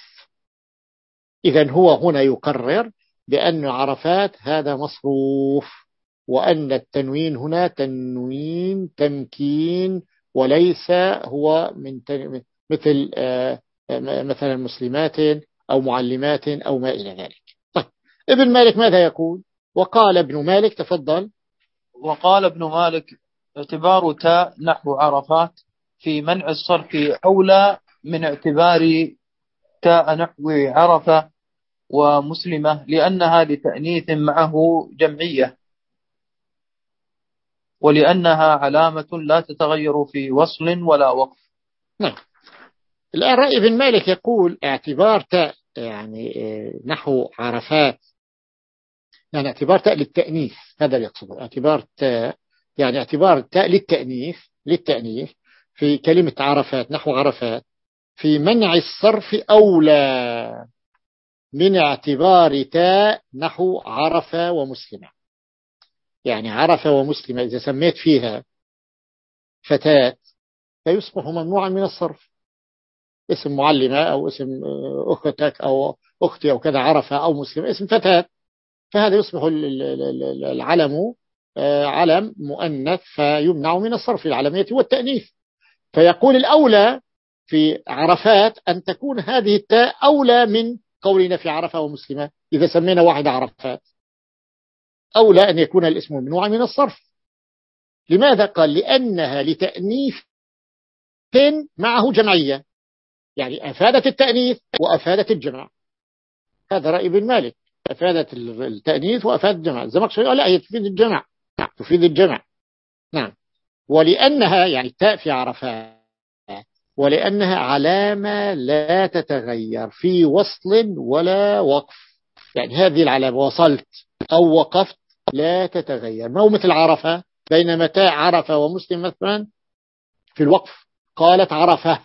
إذن هو هنا يقرر بأن عرفات هذا مصروف، وأن التنوين هنا تنوين تمكين، وليس هو من مثل مثلا مسلمات أو معلمات أو ما إلى ذلك. طيب ابن مالك ماذا يقول؟ وقال ابن مالك تفضل. وقال ابن مالك اعتبار تاء نحو عرفات في منع الصرف أولى من اعتبار تاء نحو عرفة ومسلمة، لأنها لتأنيث معه جمعية، ولأنها علامة لا تتغير في وصل ولا وقف. نعم. الآن رأي ابن مالك يقول اعتبار تاء يعني نحو عرفات، يعني اعتبار تاء للتأنيث، هذا اللي يقصده، اعتبار تاء يعني اعتبار تاء للتأنيث للتأنيث في كلمة عرفات نحو عرفات في منع الصرف أولى من اعتبار تاء نحو عرفة ومسلمة. يعني عرفة ومسلمة إذا سميت فيها فتاة فيصبح ممنوعا من الصرف، اسم معلمة أو اسم أختك أو أختي أو كذا، عرفة أو مسلمة اسم فتاة، فهذا يصبح العلم علم مؤنث فيمنع من الصرف العلمية والتأنيث. فيقول الأولى في عرفات أن تكون هذه التاء أولى من قولنا في عرفة ومسلمة، إذا سمينا واحد عرفات أولى أن يكون الاسم ممنوعا من الصرف. لماذا؟ قال لأنها لتأنيث معه جمعية، يعني أفادت التأنيث وأفادت الجمع. هذا رأي ابن مالك، أفادت التأنيث وأفادت الجمع. الزمخشري لا، هي تفيد الجمع، تفيد الجمع. نعم. ولأنها يعني التاء في عرفات، ولأنها علامة لا تتغير في وصل ولا وقف، يعني هذه العلامة وصلت أو وقفت لا تتغير، ما هو مثل عرفة، بينما تاء عرفة ومسلم مثلا في الوقف قالت عرفة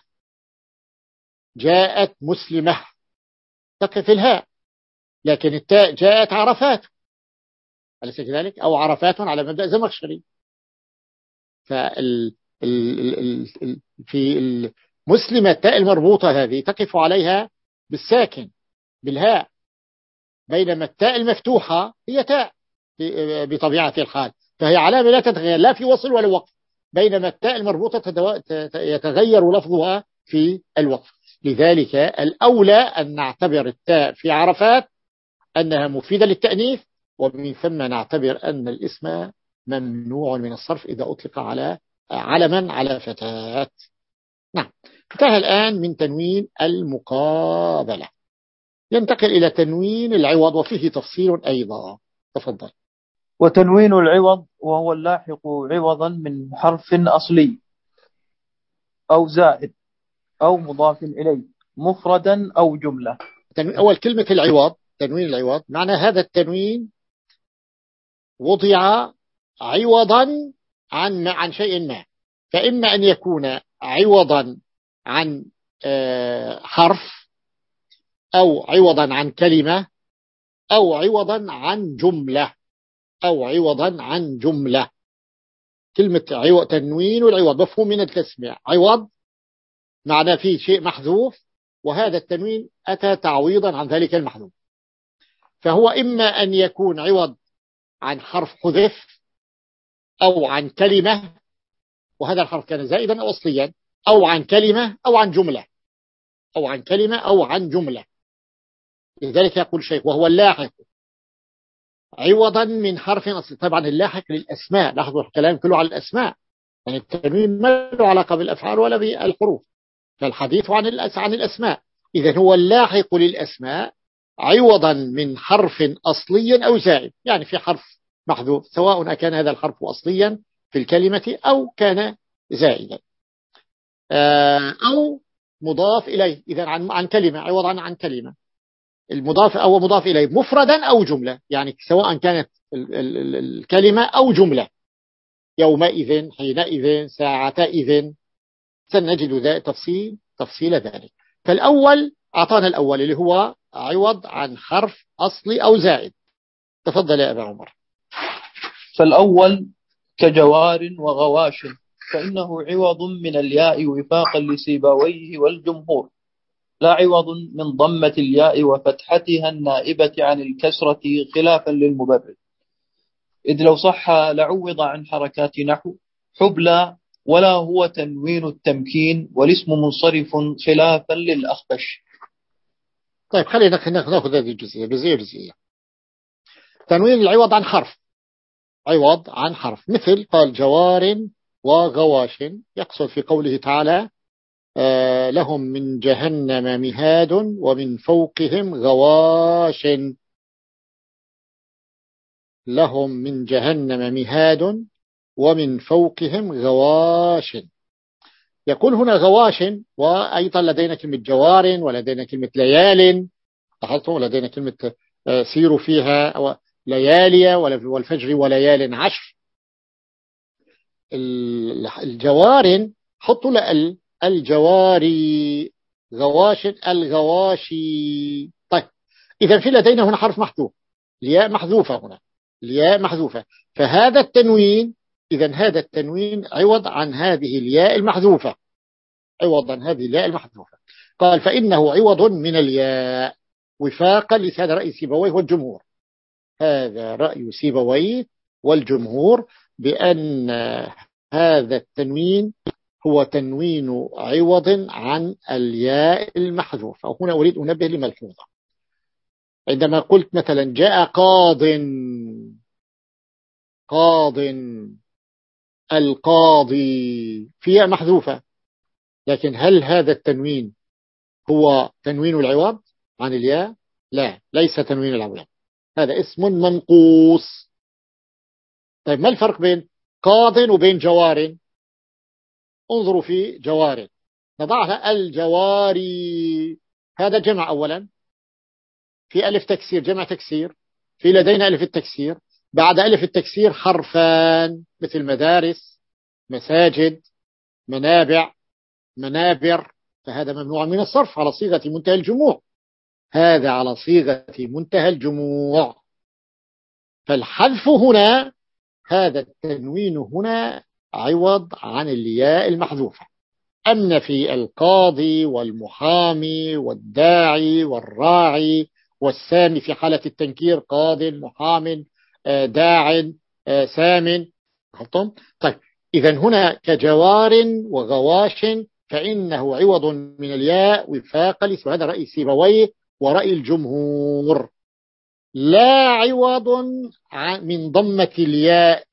جاءت مسلمة تقف الهاء، لكن التاء جاءت عرفات، أليس كذلك؟ أو عرفات على مبدأ زمخشري. فال ال ال ال في ال مسلمة التاء المربوطة هذه تقف عليها بالساكن بالهاء، بينما التاء المفتوحة هي تاء بطبيعة الحال، فهي علامة لا تتغير لا في وصل ولا وقف، بينما التاء المربوطة يتغير لفظها في الوقف. لذلك الأولى أن نعتبر التاء في عرفات أنها مفيدة للتأنيث، ومن ثم نعتبر أن الاسم ممنوع من الصرف إذا أطلق على علما على فتاة. نعم. انتهى الآن من تنوين المقابلة، ينتقل إلى تنوين العوض وفيه تفصيل أيضا. تفضل. وتنوين العوض وهو اللاحق عوضا من حرف أصلي أو زائد أو مضاف إليه مفردا أو جملة. أول كلمة العوض، تنوين العوض، معنى هذا التنوين وضع عوضا عن عن شيء ما، فإما أن يكون عوضا عن حرف، أو عوضا عن كلمة، أو عوضا عن جملة، أو عوضا عن جملة. كلمة عوض، تنوين العوض مفهوم من التسمية، عوض معنى فيه شيء محذوف، وهذا التنوين أتى تعويضا عن ذلك المحذوف، فهو إما أن يكون عوض عن حرف حذف، أو عن كلمة وهذا الحرف كان زائدا أو أصليا، أو عن كلمة أو عن جملة، أو عن كلمة أو عن جملة. لذلك يقول الشيخ وهو اللاحق عوضا من حرف أصلي. طبعا اللاحق للأسماء، لاحظوا الكلام كله على الأسماء، يعني التنوين ما له علاقة بالأفعال ولا بالحروف، فالحديث عن عن الأسماء. إذن هو اللاحق للأسماء عوضا من حرف أصلي أو زائد، يعني في حرف محذوف سواء كان هذا الحرف أصليا في الكلمة أو كان زائدا، أو مضاف إليه. إذن عن عن كلمة عوضا عن كلمة، المضاف أو مضاف إليه مفردا أو جملة، يعني سواء كانت الكلمة أو جملة. يومئذ، حينئذ، ساعتئذ، سنجد ذا تفصيل تفصيل ذلك. فالأول أعطانا الأول اللي هو عوض عن حرف أصلي أو زائد. تفضل يا أبا عمر. فالأول كجوار وغواش، فإنه عوض من الياء وفاقا لسيبويه والجمهور، لا عوض من ضمة الياء وفتحتها النائبة عن الكسرة خلافا للمبرد، إذ لو صح لعوض عن حركات نحو حبلى، ولا هو تنوين التمكين والاسم منصرف خلافا للأخفش. طيب خلينا ناخذ هذه الجزئية جزئية جزئية. تنوين العوض عن حرف، عوض عن حرف، مثل قال جوار وغواش، يقصد في قوله تعالى آه لهم من جهنم مهاد ومن فوقهم غواش، لهم من جهنم مهاد ومن فوقهم غواش. يقول هنا غواش، وأيضا لدينا كلمة جوار ولدينا كلمة ليال، لاحظتم لدينا كلمة سيروا فيها ليالي والفجر وليال عشر. الجوار حطوا لأل الجواري، غواش الغواشي. طيب إذا في لدينا هنا حرف محذوف، الياء محذوفة، هنا الياء محذوفة، فهذا التنوين إذا هذا التنوين عوض عن هذه الياء المحذوفة، عوض عن هذه الياء المحذوفة. قال فإنه عوض من الياء وفاقا لهذا رأي سيبويه والجمهور، هذا رأي سيبويه والجمهور بأن هذا التنوين هو تنوين عوض عن الياء المحذوفة. وهنا أريد أنبه لملحوظة، عندما قلت مثلا جاء قاض، قاض القاضي فيها محذوفة، لكن هل هذا التنوين هو تنوين العوض عن الياء؟ لا، ليس تنوين العوض، هذا اسم منقوص. طيب ما الفرق بين قاض وبين جوار؟ انظروا في جوار، نضعها الجواري، هذا جمع أولا، في ألف تكسير، جمع تكسير، في لدينا ألف التكسير، بعد ألف التكسير حرفان مثل مدارس، مساجد، منابع، منابر، فهذا ممنوع من الصرف على صيغة منتهى الجموع، هذا على صيغة منتهى الجموع. فالحذف هنا، هذا التنوين هنا عوض عن الياء المحذوفة، أن في القاضي والمحامي والداعي والراعي والسامي في حالة التنكير قاض محام داع سام. طيب إذا هنا كجوار وغواش فإنه عوض من الياء وفاق الاسم. هذا رأي سيبويه ورأي الجمهور. لا عوض من ضمة الياء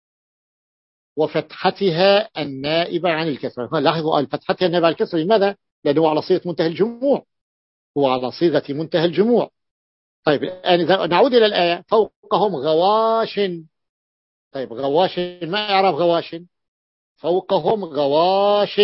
وفتحتها النائبة عن الكسر. لاحظوا فتحتها النائبة عن الكسر، لماذا؟ لأنه على صيغة منتهى الجموع، هو على صيغة منتهى الجموع. طيب الآن نعود إلى الآية. فوقهم غواش. طيب غواش ما يعرف غواش؟ فوقهم غواش.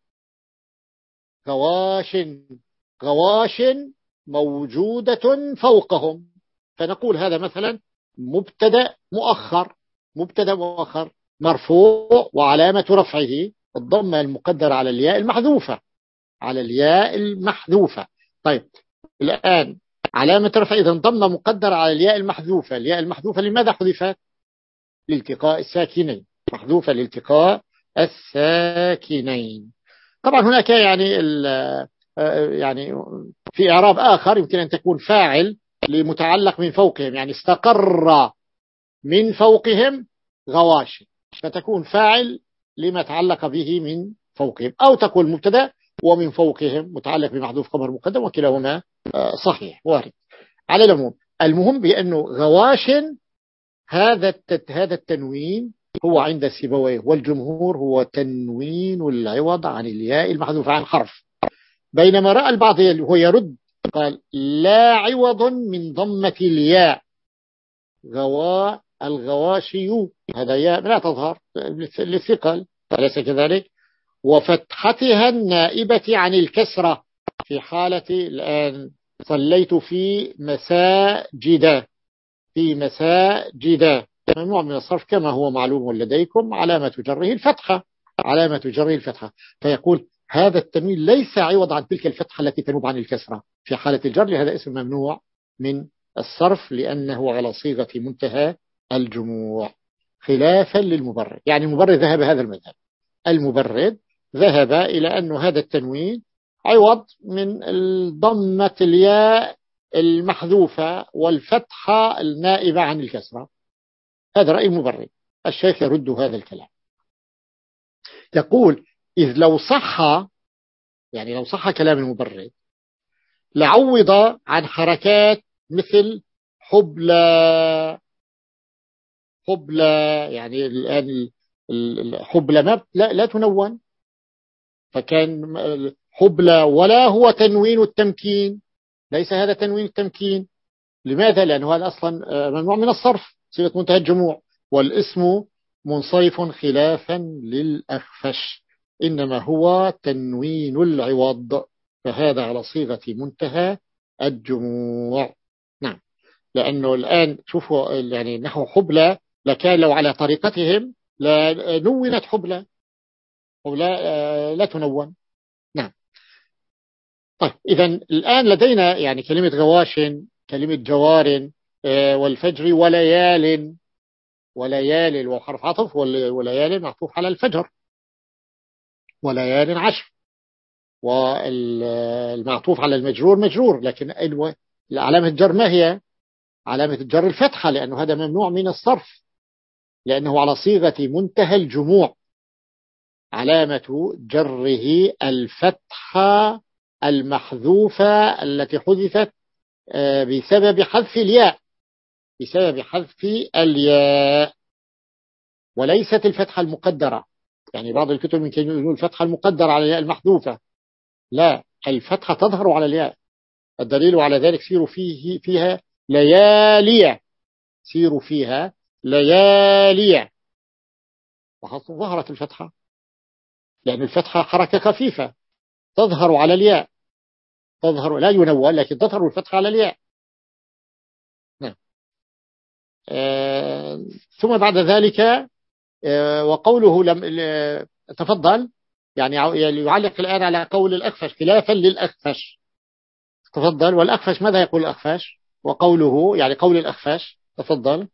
غواش غواش موجودة فوقهم. فنقول هذا مثلا مبتدأ مؤخر، مبتدأ مؤخر مرفوع وعلامة رفعه الضمة المقدرة على الياء المحذوفة، على الياء المحذوفة. طيب الآن علامة رفع إذا ضمة مقدرة على الياء المحذوفة. الياء المحذوفة لماذا حذفت؟ لالتقاء الساكنين، محذوفة لالتقاء الساكنين. طبعا هناك يعني يعني في إعراب آخر يمكن أن تكون فاعل لمتعلق من فوقهم، يعني استقر من فوقهم غواش، فتكون فاعل لما تعلق به من فوقهم، أو تكون مبتدا ومن فوقهم متعلق بمحذوف خبر مقدم، وكلاهما صحيح وارد. على العموم المهم بأنه غواش هذا هذا التنوين هو عند سيبويه والجمهور هو تنوين العوض عن الياء المحذوف عن حرف، بينما رأى البعض هو يرد قال لا عوض من ضمة الياء. غوا الغواشي هذا ياء لا تظهر للثقل أليس كذلك؟ وفتحتها النائبة عن الكسرة في حالة الآن صليت في مساجد، في مساجد ممنوع من الصرف كما هو معلوم لديكم، علامة جره الفتحة، علامة جره الفتحة. فيقول هذا التنوين ليس عوض عن تلك الفتحة التي تنوب عن الكسرة في حالة الجر، هذا اسم ممنوع من الصرف لأنه على صيغة منتهى الجموع، خلافا للمبرد. يعني المبرد ذهب هذا المذهب، المبرد ذهب إلى أن هذا التنوين عوض من ضمة الياء المحذوفة والفتحة النائبة عن الكسرة. هذا رأي المبرد. الشيخ يرد هذا الكلام، يقول إذ لو صح، يعني لو صح كلام المبرد لعوض عن حركات مثل حبلى، حبلى يعني الآن الحبلى ما لا, لا تنون، فكان حبلى ولا هو تنوين التمكين، ليس هذا تنوين التمكين. لماذا؟ لأنه هذا أصلا ممنوع من الصرف صيغة منتهى الجموع، والاسم منصرف خلافا للأخفش، إنما هو تنوين العوض، فهذا على صيغة منتهى الجموع. نعم، لأنه الآن شوفوا يعني نحو حبلى لكان لو على طريقتهم لنونت حبلى، حبلى لا تنون. نعم. طيب إذا الآن لدينا يعني كلمة غواش، كلمة جوار والفجر وليال، وليال وحرف عطف، وليال معطوف على الفجر، وليال عشر، والمعطوف على المجرور مجرور، لكن علامة الجر ما هي؟ علامة الجر الفتحة، لأنه هذا ممنوع من الصرف لأنه على صيغة منتهى الجموع، علامة جره الفتحة المحذوفة التي حذفت بسبب حذف الياء، بسبب حذف الياء، وليست الفتحة المقدرة. يعني بعض الكتب من يقول الفتحة المقدرة على الياء المحذوفة، لا، الفتحة تظهر على الياء. الدليل على ذلك سيروا فيه فيها ليالية، سيروا فيها ليالية، وظهرت الفتحة لأن الفتحة حركة خفيفة تظهر على الياء، تظهر لا ينون لكن تظهر الفتحة على الياء. نعم. آه ثم بعد ذلك آه وقوله لم آه تفضل، يعني يعلق الآن على قول الأخفش خلافا للأخفش. تفضل. والأخفش ماذا يقول الأخفش؟ وقوله يعني قول الأخفش، تفضل.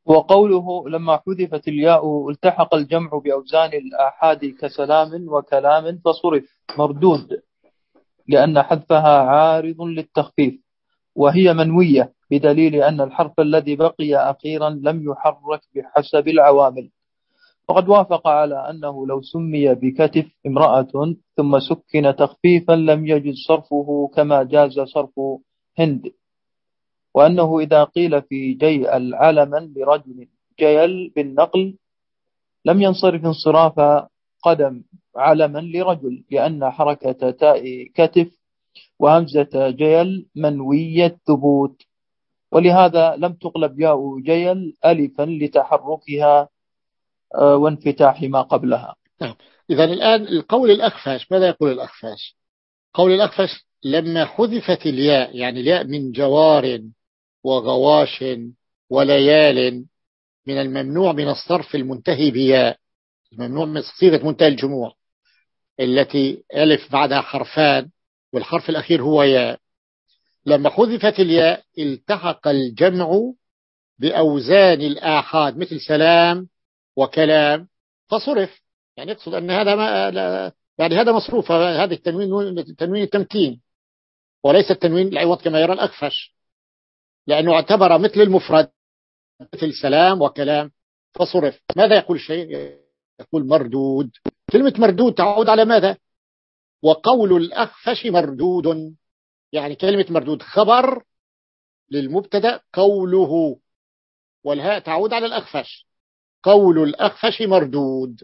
وقوله لما حذفت الياء التحق الجمع بأوزان الآحاد كسلام وكلام فصرف مردود، لأن حذفها عارض للتخفيف، وهي منوية بدليل أن الحرف الذي بقي أخيرا لم يحرك بحسب العوامل. وقد وافق على أنه لو سمي بكتف امرأة ثم سكن تخفيفا لم يجز صرفه كما جاز صرف هند، وأنه إذا قيل في جيء علما لرجل جيل بالنقل لم ينصرف انصراف قدم علما لرجل، لأن حركة تاء كتف وهمزة جيل منوية الثبوت، ولهذا لم تقلب ياء جيل ألفا لتحركها وانفتاح ما قبلها. نعم. إذا الآن القول الأخفش ماذا يقول الأخفش؟ قول الأخفش لما حذفت الياء، يعني الياء من جوار وغواش وليال، من الممنوع من الصرف المنتهي بياء، الممنوع من صيغة منتهى الجموع التي ألف بعدها حرفان والحرف الأخير هو ياء. لما حذفت الياء التحق الجمع بأوزان الآحاد مثل سلام وكلام فصرف، يعني يقصد أن هذا ما لا يعني هذا مصروف، هذا التنوين تنوين التمكين وليس التنوين العوض كما يرى الأخفش، لأنه اعتبر مثل المفرد مثل سلام وكلام فصرف. ماذا يقول الشيء؟ يقول مردود. كلمة مردود تعود على ماذا؟ وقول الأخفش مردود، يعني كلمة مردود خبر للمبتدأ قوله، والهاء تعود على الأخفش، قول الأخفش مردود.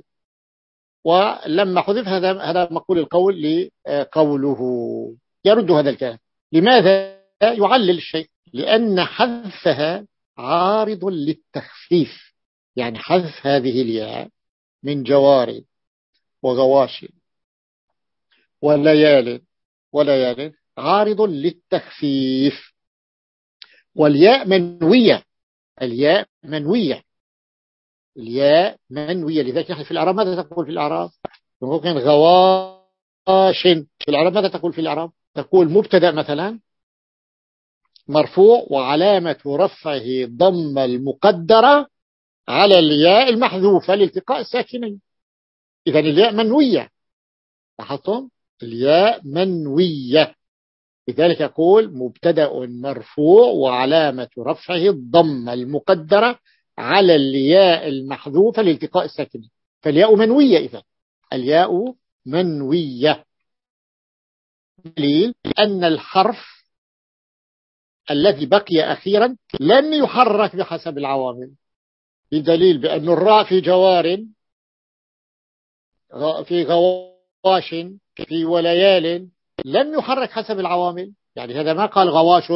ولما حذف هذا هذا مقول القول لقوله يرد هذا الكلام. لماذا؟ يعلل الشيء، لأن حذفها عارض للتخفيف، يعني حذف هذه الياء من جوار وغواش وليال وليال عارض للتخفيف، والياء منوية، الياء منوية، الياء منوية. لذلك نحن في الإعراب ماذا تقول في الإعراب؟ ممكن غواش في الإعراب ماذا تقول في الإعراب؟ تقول مبتدأ مثلا مرفوع وعلامة رفعه ضم المقدرة على الياء المحذوفة لالتقاء الساكنين. إذا الياء منوية، لاحظتم؟ الياء منوية، لذلك يقول مبتدأ مرفوع وعلامة رفعه الضم المقدرة على الياء المحذوفة لالتقاء الساكنين، فالياء منوية. إذا الياء منوية دليل أن الحرف الذي بقي أخيرا لم يحرك بحسب العوامل، بدليل بأن الراء في جوار في غواش في وليال لم يحرك حسب العوامل، يعني هذا ما قال غواش،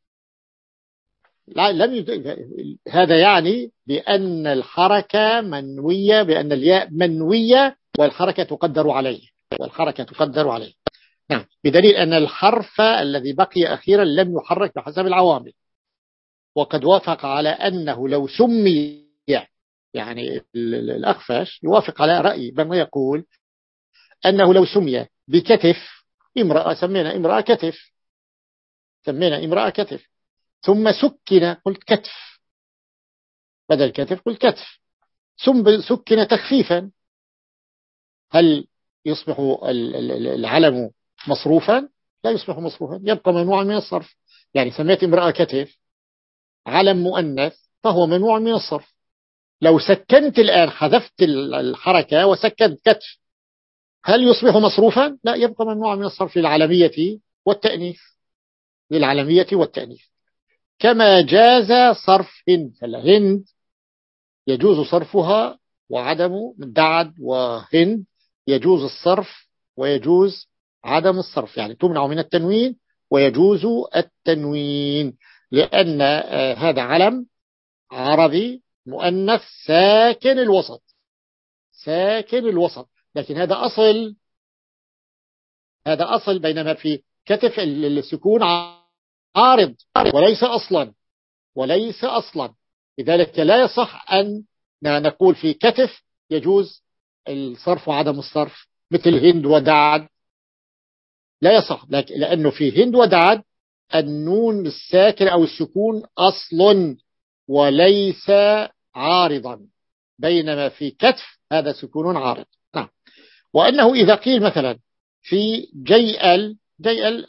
لا لم يد... هذا يعني بأن الحركة منوية، بأن الياء منوية والحركة تقدر عليه، والحركة تقدر عليه. نعم، بدليل أن الحرف الذي بقي أخيرا لم يحرك بحسب العوامل. وقد وافق على أنه لو سمي، يعني الأخفش يوافق على رأي من يقول أنه لو سمي بكتف امرأة، سمينا امرأة كتف، سمينا امرأة كتف، ثم سكن قلت كتف، بدل كتف قلت كتف، ثم سكن تخفيفا، هل يصبح العلم مصروفا؟ لا يصبح مصروفا، يبقى ممنوعا من الصرف. يعني سميت امرأة كتف علم مؤنث فهو ممنوع من الصرف. لو سكنت الآن حذفت الحركة وسكنت كتف هل يصبح مصروفا؟ لا، يبقى ممنوع من الصرف للعلمية والتأنيث، للعلمية والتأنيث. كما جاز صرف هند، فالهند يجوز صرفها وعدم دعد، وهند يجوز الصرف ويجوز عدم الصرف، يعني تمنع من التنوين ويجوز التنوين، لأن هذا علم عربي مؤنث ساكن الوسط، ساكن الوسط، لكن هذا أصل، هذا أصل، بينما في كتف السكون عارض وليس أصلا، وليس أصلا. لذلك لا يصح أن نقول في كتف يجوز الصرف وعدم الصرف مثل هند ودعد، لا يصح، لأنه في هند ودعد النون الساكن أو السكون أصل وليس عارضا، بينما في كتف هذا سكون عارض. نعم. وأنه إذا قيل مثلا في جيئل، جيئل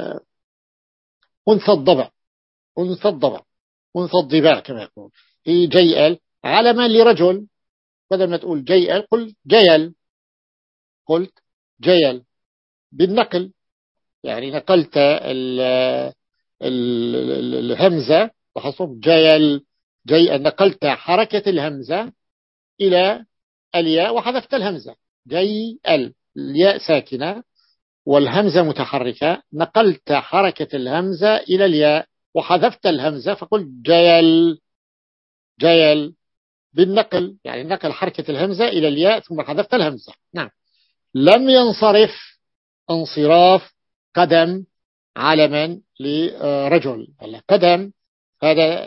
أنثى الضبع، أنثى الضبع، أنثى الضباع كما يقول، في جيئل علما لرجل، بدل ما تقول جيئل قل جيل، قلت جيل بالنقل، يعني نقلت ال ال الهمزة وحصل جيل، جيئل نقلت حركة الهمزة إلى الياء وحذفت الهمزة، جيئل الياء ساكنة والهمزة متحركة، نقلت حركة الهمزة إلى الياء وحذفت الهمزة فقلت جيل، جيل بالنقل، يعني نقل حركة الهمزة إلى الياء ثم حذفت الهمزة. نعم. لم ينصرف انصراف قدم علما لرجل، قدم هذا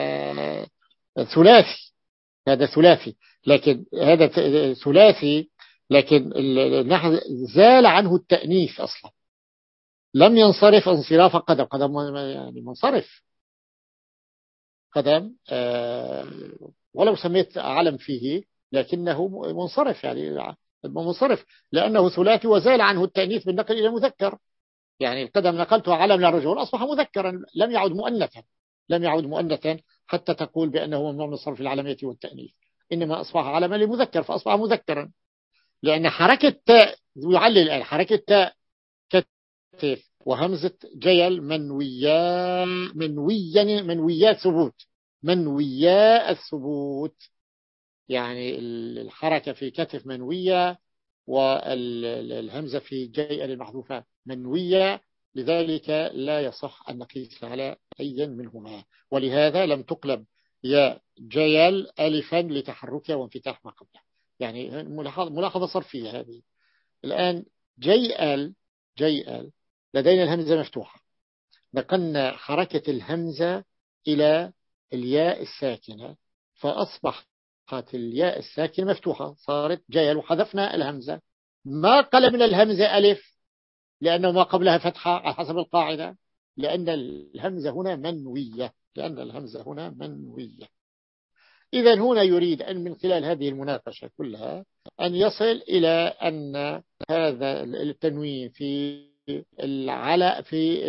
ثلاثي، هذا ثلاثي، لكن هذا ثلاثي لكن زال عنه التأنيث أصلا. لم ينصرف انصراف قدم، قدم يعني منصرف، قدم ولو سميت علم فيه لكنه منصرف، يعني منصرف لأنه ثلاثي وزال عنه التأنيث بالنقل إلى مذكر، يعني القدم نقلته علم للرجل أصبح مذكرا، لم يعد مؤنثا، لم يعد مؤنثا حتى تقول بأنه ممنوع من صرف العلمية والتأنيث، إنما أصبح علما لمذكر فأصبح مذكرا، لأن حركة تاء يعلل الآن، حركة تاء كتف وهمزة جيل منويا منويا منويات ثبوت، منويا الثبوت، يعني الحركة في كتف منوية والهمزة في جيل المحذوفة منوية، لذلك لا يصح أن نقيس على أي منهما، ولهذا لم تقلب يا جيل ألفا لتحركها وانفتاح ما قبلها، يعني ملاحظة صرفية هذه. الآن جيل، جيل لدينا الهمزة مفتوحة، نقلنا حركة الهمزة إلى الياء الساكنة فأصبحت الياء الساكنة مفتوحة صارت جيل، وحذفنا الهمزة، ما قل من الهمزة ألف لأنه ما قبلها فتحة على حسب القاعدة، لأن الهمزة هنا منوية، لأن الهمزة هنا منوية. إذا هنا يريد أن من خلال هذه المناقشة كلها أن يصل إلى أن هذا التنوين في العلى في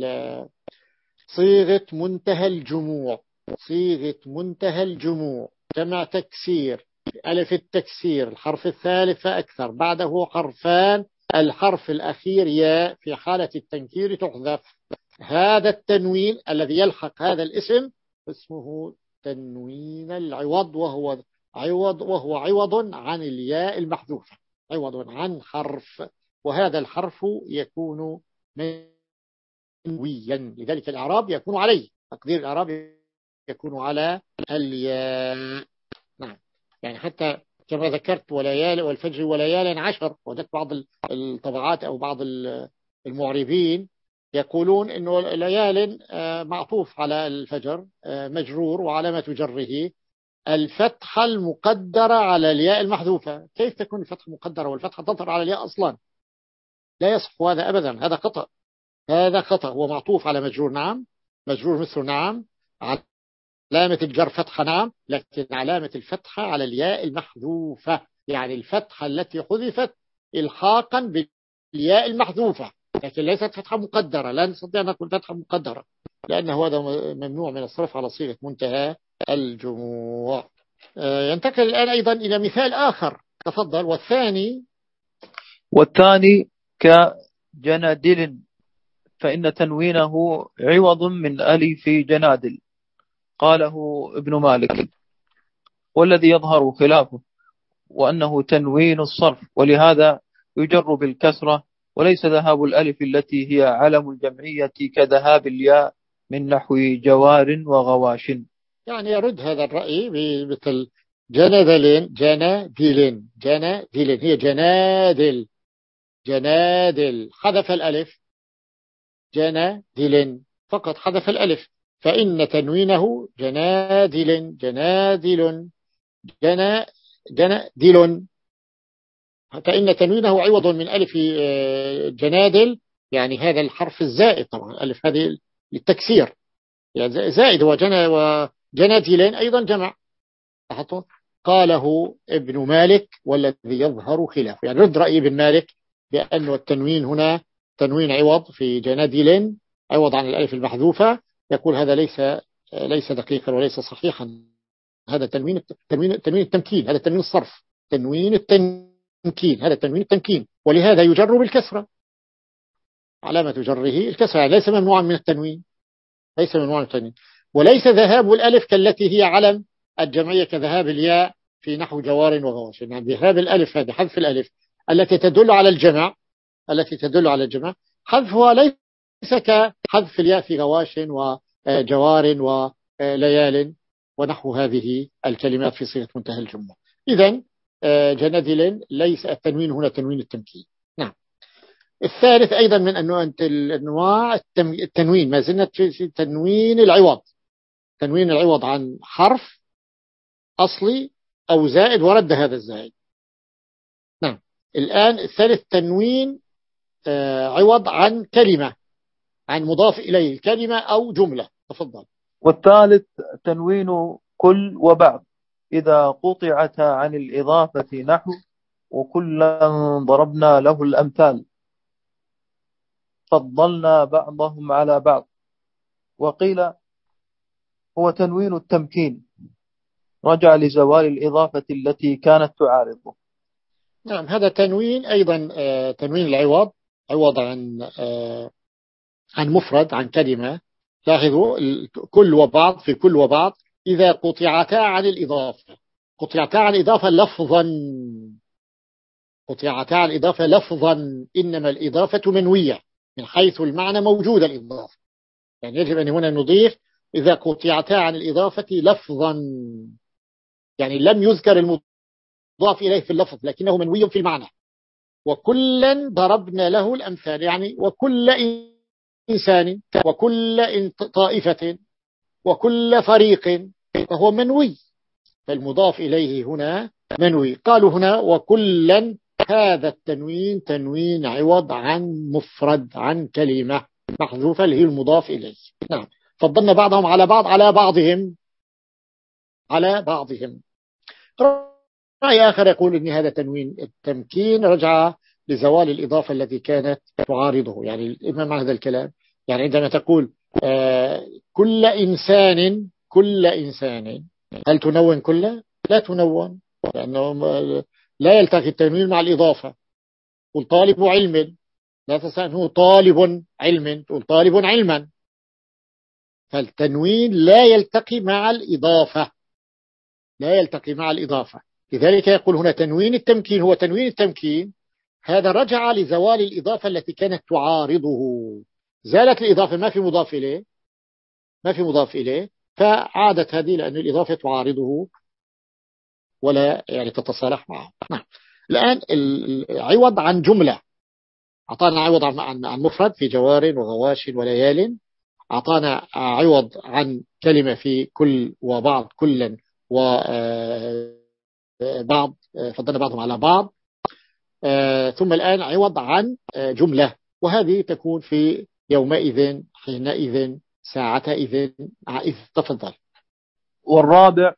صيغة منتهى الجموع، صيغة منتهى الجموع جمع تكسير، ألف التكسير الحرف الثالث فأكثر بعده حرفان، الحرف الأخير ياء في حالة التنكير تحذف، هذا التنوين الذي يلحق هذا الاسم اسمه تنوين العوض، وهو عوض وهو عوض عن الياء المحذوفة، عوض عن حرف، وهذا الحرف يكون منويا، لذلك الإعراب يكون عليه، تقدير الإعراب يكون على الياء. نعم. يعني حتى كما ذكرت وليال والفجر وليال عشر، وذلك بعض الطبعات أو بعض المعربين يقولون إنه ليال معطوف على الفجر مجرور وعلامة جره الفتحة المقدرة على الياء المحذوفة. كيف تكون الفتحة مقدرة والفتحة تظهر على الياء أصلا؟ لا يصح هذا أبدا، هذا خطأ، هذا خطأ. هو معطوف على مجرور، نعم، مجرور مثل نعم، علامة الجر فتحة نعم، لكن علامة الفتحة على الياء المحذوفة، يعني الفتحة التي حذفت إلحاقا بالياء المحذوفة، لكن ليست فتحة مقدرة، لا نستطيع أن نقول فتحة مقدرة لأنه هذا ممنوع من الصرف على صيغة منتهى الجموع. ينتقل الآن أيضا إلى مثال آخر، تفضل. والثاني والثاني كجنادل، فإن تنوينه عوض من ألف جنادل، قاله ابن مالك، والذي يظهر خلافه وأنه تنوين الصرف، ولهذا يجر بالكسرة، وليس ذهاب الألف التي هي علم الجمعية كذهاب الياء من نحو جوار وغواش. يعني يرد هذا الرأي مثل جنادل، جنادل، جنادل هي جنادل، جنادل حذف الألف، جنادل فقط حذف الألف، فإن تنوينه جنادل، جنادل، جنا جنادل، فإن تنوينه عوض من ألف جنادل، يعني هذا الحرف الزائد، طبعا الألف هذه للتكسير، يعني زائد، هو جنا جناديلين أيضا جمع. قاله ابن مالك والذي يظهر خلافه، يعني رد رأي ابن مالك بأن التنوين هنا تنوين عوض في جناديلين عوض عن الألف المحذوفة، يقول هذا ليس ليس دقيقا وليس صحيحا، هذا تنوين تنوين تنوين التمكين، هذا تنوين الصرف، تنوين التمكين، هذا تنوين التمكين، ولهذا يجر بالكسرة، علامة جره الكسرة، يعني ليس ممنوعا من التنوين، ليس ممنوعا من التنوين. وليس ذهاب الألف كالتي هي علم الجمعية كذهاب الياء في نحو جوار وغواش، يعني ذهاب الألف هذه حذف الألف التي تدل على الجمع، التي تدل على الجمع حذفها ليس كحذف الياء في غواش وجوار وليال ونحو هذه الكلمات في صيغة منتهى الجملة. إذن جندل ليس التنوين هنا تنوين التمكين. نعم. الثالث أيضا من أنواع التنوين ما زلنا في تنوين العوض، تنوين العوض عن حرف أصلي أو زائد ورد هذا الزائد. نعم. الآن الثالث تنوين عوض عن كلمة، عن مضاف إليه الكلمة أو جملة. تفضل. والثالث تنوين كل وبعض إذا قطعتا عن الإضافة نحو وكلا ضربنا له الأمثال فضلنا بعضهم على بعض. وقيل هو تنوين التمكين رجع لزوال الإضافة التي كانت تعارضه. نعم. هذا تنوين أيضا تنوين العوض، عوض عن عن مفرد عن كلمة. لاحظوا كل وبعض، في كل وبعض إذا قطعتا عن الإضافة، قطعتا عن الإضافة لفظا، قطعتا عن الإضافة لفظا، إنما الإضافة منوية من حيث المعنى موجود الإضافة، يعني يجب أن هنا نضيف إذا قطعتا عن الإضافة لفظا، يعني لم يذكر المضاف إليه في اللفظ لكنه منوي في المعنى. وكلا ضربنا له الأمثال، يعني وكل إنسان وكل طائفة وكل فريق، فهو منوي، فالمضاف إليه هنا منوي. قالوا هنا وكلا، هذا التنوين تنوين عوض عن مفرد عن كلمة محذوفة اللي هي المضاف إليه. نعم. فضلنا بعضهم على بعض على بعضهم على بعضهم. رأي آخر يقول إن هذا تنوين التمكين رجع لزوال الإضافة التي كانت تعارضه. يعني ما معنى هذا الكلام؟ يعني عندما تقول آه كل إنسان كل إنسان، هل تنون كل؟ لا تنون، لأنه لا يلتقي التنوين مع الإضافة. قل طالب علم، لا تستطيع أنه طالب علم، تقول طالب علما، فالتنوين لا يلتقي مع الإضافة، لا يلتقي مع الإضافة. لذلك يقول هنا تنوين التمكين، هو تنوين التمكين هذا رجع لزوال الإضافة التي كانت تعارضه، زالت الإضافة، ما في مضاف إليه، ما في مضاف إليه، فعادت هذه لأن الإضافة تعارضه ولا يعني تتصالح معه. نعم. الآن العوض عن جملة، أعطانا عوض عن عن مفرد في جوار وغواش وليال، أعطانا عوض عن كلمة في كل وبعض كلا وبعض، فضلنا بعضهم على بعض، ثم الآن عوض عن جملة، وهذه تكون في يومئذ حينئذ ساعتئذ إذ. تفضل. والرابع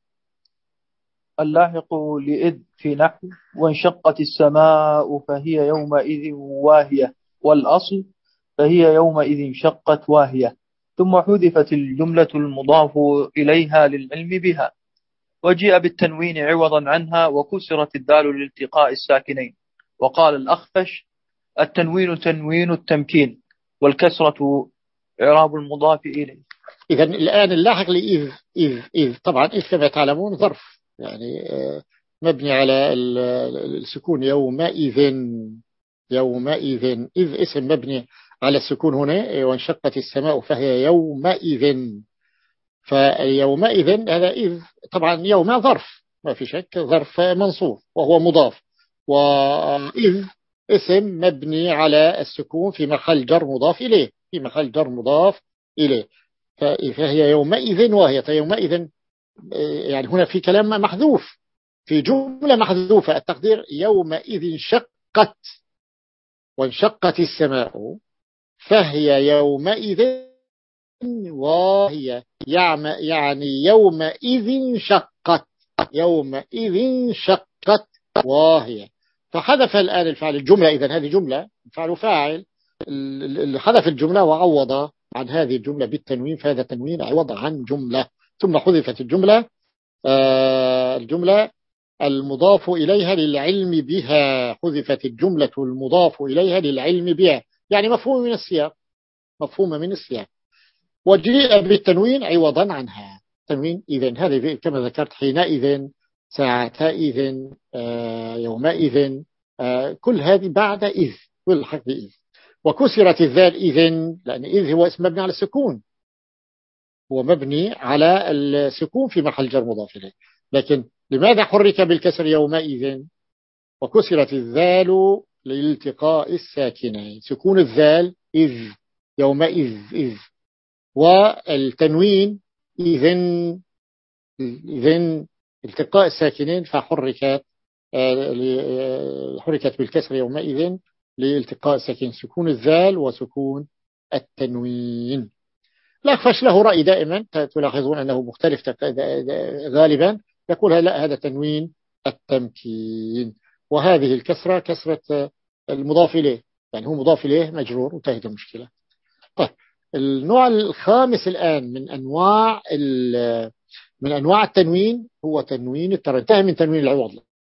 اللاحق لإذ في نحو وانشقت السماء فهي يومئذ واهية، والأصل فهي يومئذ شقت واهية، ثم حذفت الجملة المضاف إليها للعلم بها، وجيء بالتنوين عوضا عنها وكسرت الدال لالتقاء الساكنين. وقال الأخفش التنوين تنوين التمكين والكسرة إعراب المضاف إليه. إذا الآن اللاحق لإذ إذ إذ طبعا إذ كما تعلمون ظرف، يعني مبني على السكون يومئذ، يومئذ إذ اسم مبني على السكون هنا، وانشقت السماء فهي يومئذ، فيومئذ هذا إذ طبعا يوم ظرف ما في شك، ظرف منصوب وهو مضاف، وإذ اسم مبني على السكون في محل جر مضاف إليه، في محل جر مضاف إليه، فهي يومئذ وهي يومئذ، يعني هنا في كلام محذوف، في جملة محذوفة، التقدير يومئذ شقت وانشقت السماء فهي يومئذ واهية، يعني يومئذ شقت، يومئذ شقت واهية. فحذف الآن الفعل الجملة، إذن هذه جملة فعل فاعل، حذف الجملة وعوض عن هذه الجملة بالتنوين، فهذا تنوين عوض عن جملة. ثم حذفت الجملة آه الجملة المضاف إليها للعلم بها، حذفت الجملة المضاف إليها للعلم بها، يعني مفهوم من السياق، مفهوم من السياق، وجيء بالتنوين عوضا عنها. تنوين إذن هذه كما ذكرت، حينئذ، ساعتئذ، آه يومئذ، آه كل هذه بعد إذ، كل حرف إذ. وكسرت الذال إذن، لأن إذ هو اسم مبني على السكون، هو مبني على السكون في محل جر مضاف إليه، لكن لماذا حرك بالكسر يومئذ؟ وكسرت الذال لالتقاء الساكنين، سكون الذال إذ، يومئذ إذ، والتنوين إذن، إذن التقاء الساكنين، فحركت حركت بالكسر يومئذ لالتقاء الساكنين، سكون الذال وسكون التنوين. الأخفش له رأي دائما، تلاحظون أنه مختلف غالبا، يقول لا هذا تنوين التمكين، وهذه الكسرة كسرة المضاف إليه، يعني هو مضاف إليه مجرور، وانتهت المشكلة. طيب النوع الخامس الآن من أنواع من أنواع التنوين هو تنوين الترنم، انتهى من تنوين العوض.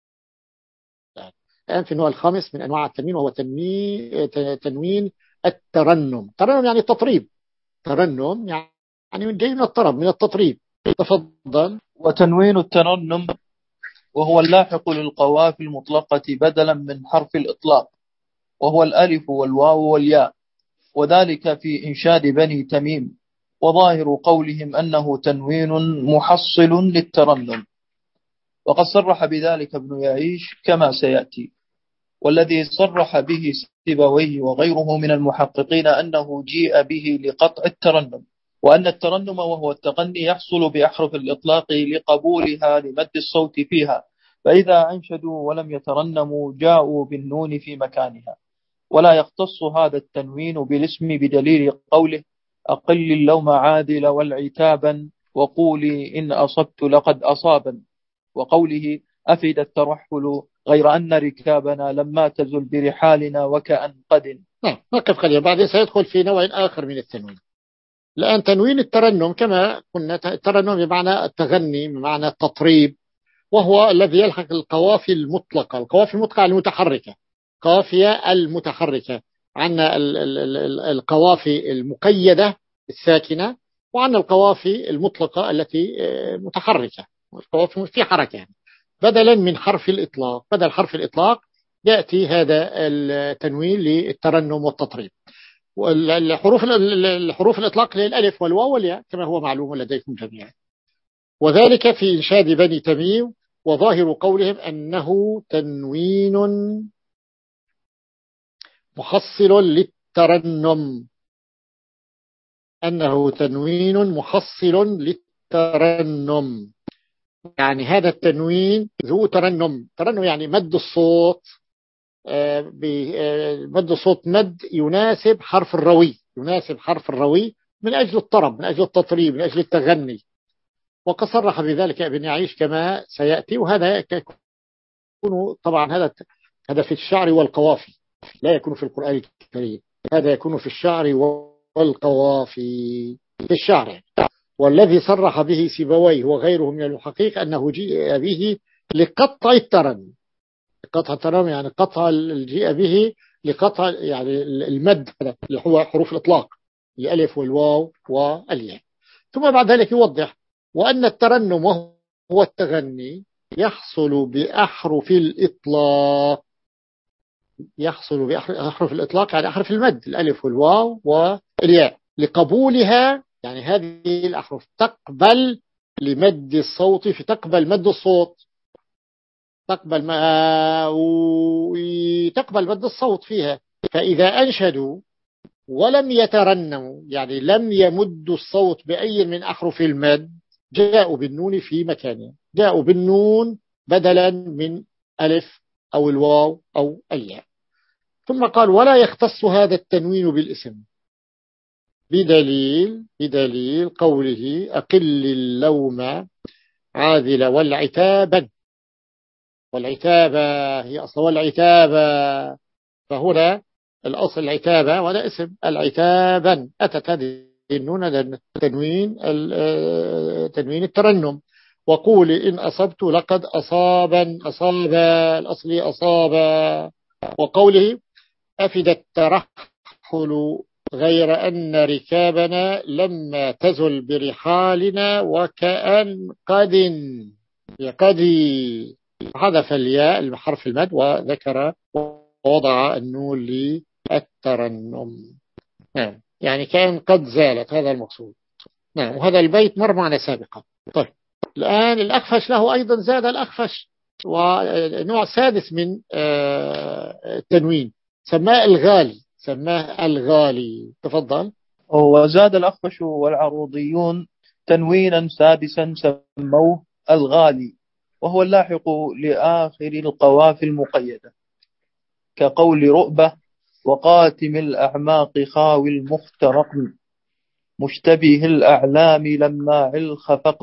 الآن في النوع الخامس من أنواع التنوين وهو تنوين تنوين الترنم. الترنم يعني التطريب، ترنم يعني من جاي من الطرب، من التطريب. تفضل. وتنوين الترنم وهو اللاحق للقوافي المطلقة بدلا من حرف الإطلاق، وهو الألف والواو والياء، وذلك في إنشاد بني تميم، وظاهر قولهم أنه تنوين محصل للترنم، وقد صرح بذلك ابن يعيش كما سيأتي. والذي صرح به سيبويه وغيره من المحققين أنه جيء به لقطع الترنم، وأن الترنم وهو التغني يحصل بأحرف الإطلاق لقبولها لمد الصوت فيها، فإذا أنشدوا ولم يترنموا جاءوا بالنون في مكانها. ولا يختص هذا التنوين بالاسم بدليل قوله أقل اللوم عادل والعتابا وقولي إن أصبت لقد أصابا، وقوله أفيد الترحل غير أن ركابنا لما تزل برحالنا وكأن قد. نعم نقف قليلا، بعدين سيدخل في نوع آخر من التنوين. الآن تنوين الترنم كما قلنا، الترنم بمعنى التغني، بمعنى التطريب، وهو الذي يلحق القوافي المطلقة. القوافي المطلقة المتحركة، قافية المتحركة، عنا القوافي المقيدة الساكنة، وعنا القوافي المطلقة التي متحركة، القوافي في حركة يعني. بدلا من حرف الإطلاق، بدل حرف الإطلاق يأتي هذا التنوين للترنم والتطريب. والحروف الحروف الإطلاق للألف والواو والياء كما هو معلوم لديكم جميعا، وذلك في إنشاد بني تميم. وظاهر قولهم أنه تنوين محصل للترنم، أنه تنوين محصل للترنم، يعني هذا التنوين ذو ترنم. ترنم يعني مد الصوت، مد الصوت مد يناسب حرف الروي، يناسب حرف الروي من أجل الطرب، من أجل التطريب، من أجل التغني. وقد صرح بذلك ابن يعيش كما سيأتي. وهذا يكون طبعا هذا هذا في الشعر والقوافي، لا يكون في القرآن الكريم، هذا يكون في الشعر والقوافي، في الشعر. والذي صرح به سيبويه وغيره من المحقق أنه جيء به لقطع الترنم، قطع الترنم يعني قطع الجيء به لقطع يعني المد اللي هو حروف الإطلاق، الألف والواو والياء. ثم بعد ذلك يوضح وأن الترنم وهو التغني يحصل بأحرف الإطلاق، يحصل بأحرف الإطلاق يعني أحرف المد، الألف والواو والياء، لقبولها، يعني هذه الأحرف تقبل لمد الصوت، في تقبل مد الصوت، تقبل ما وتقبل مد الصوت فيها. فإذا أنشدوا ولم يترنموا يعني لم يمدوا الصوت بأي من أحرف المد جاءوا بالنون في مكانه، جاءوا بالنون بدلا من ألف أو الواو أو الياء. ثم قال ولا يختص هذا التنوين بالاسم، بدليل بدليل قوله أقل اللوم عاذل والعتابا، والعتابة هي أصل والعتابة، فهنا الأصل العتابة ولا اسم العتابا، أتت هذه النون تنوين تنوين الترنم. وقول إن أصبت لقد أصابا، أصاب الأصل أصابا. وقوله أفد الترحل غير أن ركابنا لما تزل برحالنا وكأن قد قدي، حذف الياء الحرف المد وذكر ووضع النون للترنم. نعم، يعني كأن قد زالت، هذا المقصود. نعم، وهذا البيت مر معنا سابقا. طيب الآن الأخفش له أيضا زاد الأخفش ونوع سادس من التنوين سماه الغالي، سماه الغالي. تفضل. وزاد الأخفش والعروضيون تنوينا سادسا سموه الغالي، وهو اللاحق لآخر القوافي المقيدة، كقول رؤبة وقاتم الأعماق خاوي المخترق مشتبه الأعلام لما الخفق.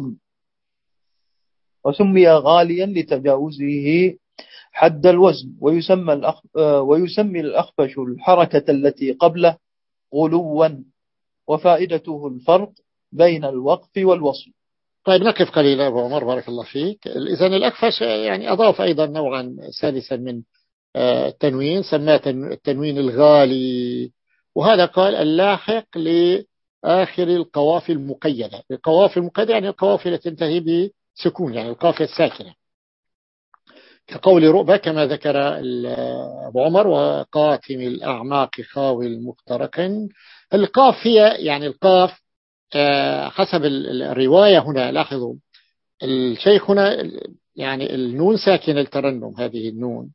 وسمي غاليا لتجاوزه حد الوزن، ويسمى الأخ... ويسمي الأخفش الحركة التي قبله غلوا، وفائدته الفرق بين الوقف والوصل. طيب نقف قليلا أبو عمر بارك الله فيك. إذن الأخفش يعني أضاف أيضا نوعا سادسا من التنوين سماه التنوين الغالي، وهذا قال اللاحق لآخر القوافي المقيدة. القوافي المقيدة يعني القوافي التي تنتهي بسكون، يعني القافية الساكنة، كقول رؤبة كما ذكر أبو عمر وقاتم الأعماق خاوي المخترق. القافية يعني القاف حسب الرواية هنا، لاحظوا الشيخ هنا يعني النون ساكن الترنم، هذه النون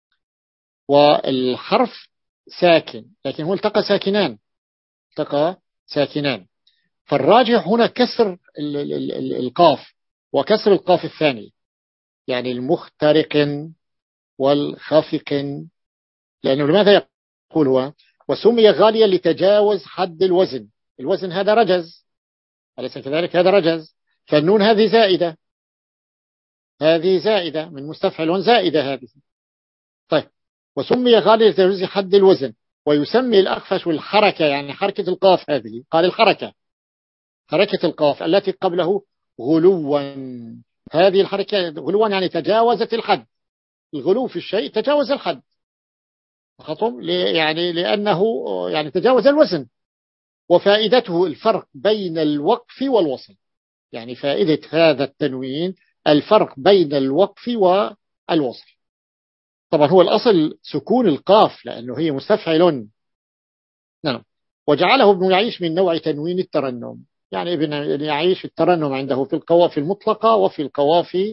والحرف ساكن، لكن هو التقى ساكنان، التقى ساكنان، فالراجح هنا كسر القاف وكسر القاف الثاني، يعني المخترق والخافق. لأنه لماذا يقول هو وسمي غاليا لتجاوز حد الوزن؟ الوزن هذا رجز، أليس كذلك؟ هذا رجز، فالنون هذه زائدة، هذه زائدة من مستفعل زائدة هذه. طيب وسمي غاليا لتجاوز حد الوزن، ويسمي الأخفش الحركة، يعني حركة القاف هذه، قال الحركة حركة القاف التي قبله غلوا، هذه الحركة غلوا يعني تجاوزت الحد، الغلو في الشيء تجاوز الحد، خطم يعني لأنه يعني تجاوز الوزن. وفائدته الفرق بين الوقف والوصل، يعني فائدة هذا التنوين الفرق بين الوقف والوصل. طبعا هو الأصل سكون القاف لأنه هي مستفعل. نعم. وجعله ابن يعيش من نوع تنوين الترنم، يعني ابن يعيش الترنم عنده في القوافي المطلقة وفي القوافي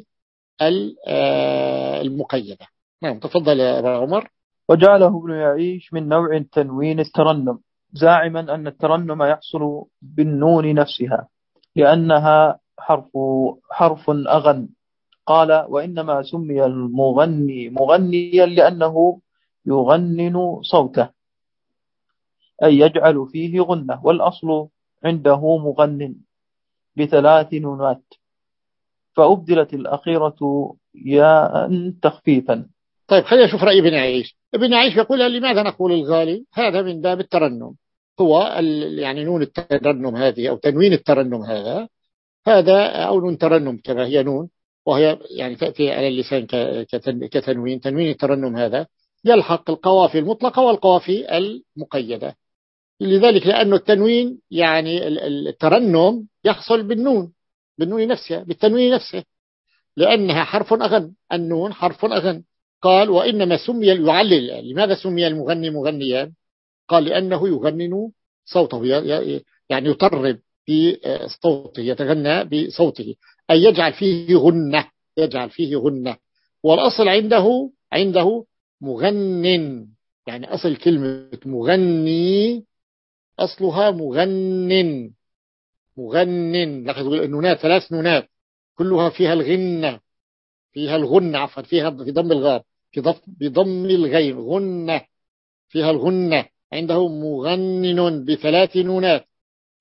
المقيدة. نعم تفضل يا أبا عمر. وجعله ابن يعيش من نوع تنوين الترنم زاعما أن الترنم يحصل بالنون نفسها لأنها حرف حرف أغن. قال وإنما سمي المغني مغنيا لأنه يغنن صوته، أي يجعل فيه غنة، والأصل عنده مغنن بثلاث نونات، فأبدلت الأخيرة ياء تخفيفا. طيب خلينا نشوف رأي ابن عيش. ابن عيش يقول لماذا نقول الغالي؟ هذا من باب الترنم، هو يعني نون الترنم هذه أو تنوين الترنم هذا هذا أو نون ترنم كما هي نون، وهي يعني تأتي على اللسان كتنوين. تنوين الترنم هذا يلحق القوافي المطلقة والقوافي المقيدة، لذلك لأنه التنوين يعني الترنم يحصل بالنون، بالنون نفسها، بالتنوين نفسه، لأنها حرف أغن، النون حرف أغن. قال وإنما سمي يعلل، لماذا سمي المغني مغنيا؟ قال لأنه يغنن صوته، يعني يطرب في صوته، يتغنى بصوته، أي يجعل فيه غنة، يجعل فيه غنة. والأصل عنده عنده مغنن، يعني أصل كلمة مغني أصلها مغنن، مغنن. لاحظوا النونات ثلاث نونات كلها فيها الغنة، فيها الغنة عفوا، فيها في ضم الغاب، في ضم بضم الغين غنة، فيها الغنة. عنده مغنن بثلاث نونات،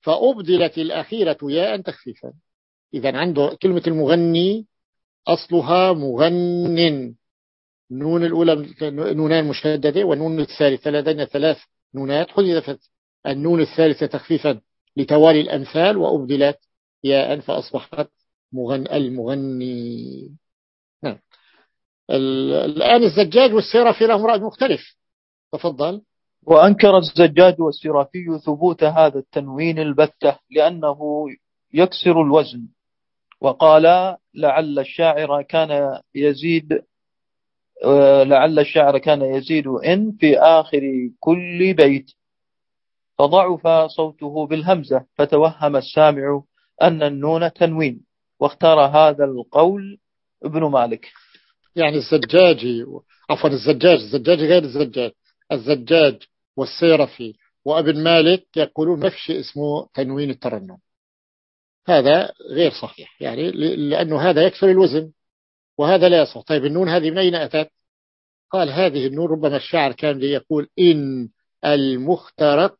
فأبدلت الأخيرة ياء تخفيفا. إذا عنده كلمة المغني أصلها مغنن، النون الأولى نونان مشددة، والنون الثالثة لدينا ثلاث نونات، حذفت النون الثالثة تخفيفا لتوالي الأمثال وأبدلت ياء فأصبحت مغن المغني. نعم. الآن الزجاج والسيرافي لهم رأي مختلف. تفضل. وأنكر الزجاج والسيرافي ثبوت هذا التنوين البتة لأنه يكسر الوزن، وقال لعل الشاعر كان يزيد لعل الشاعر كان يزيد إن في آخر كل بيت، فضعف صوته بالهمزة فتوهم السامع أن النون تنوين، واختار هذا القول ابن مالك. يعني الزجاجي عفوا الزجاج الزجاج غير الزجاج الزجاج والسيرفي وابن مالك يقولون ما في شيء اسمه تنوين الترنم، هذا غير صحيح، يعني لأنه هذا يكسر الوزن وهذا لا يصح. طيب النون هذه من أين أتت؟ قال هذه النون ربما الشاعر كان يقول إن المخترق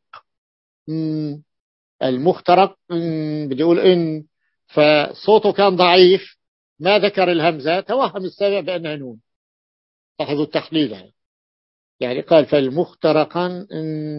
المخترق بدي يقول إن، فصوته كان ضعيف ما ذكر الهمزة، توهم السامع بأنها نون. لاحظوا التحليل يعني. يعني قال فالمخترقا،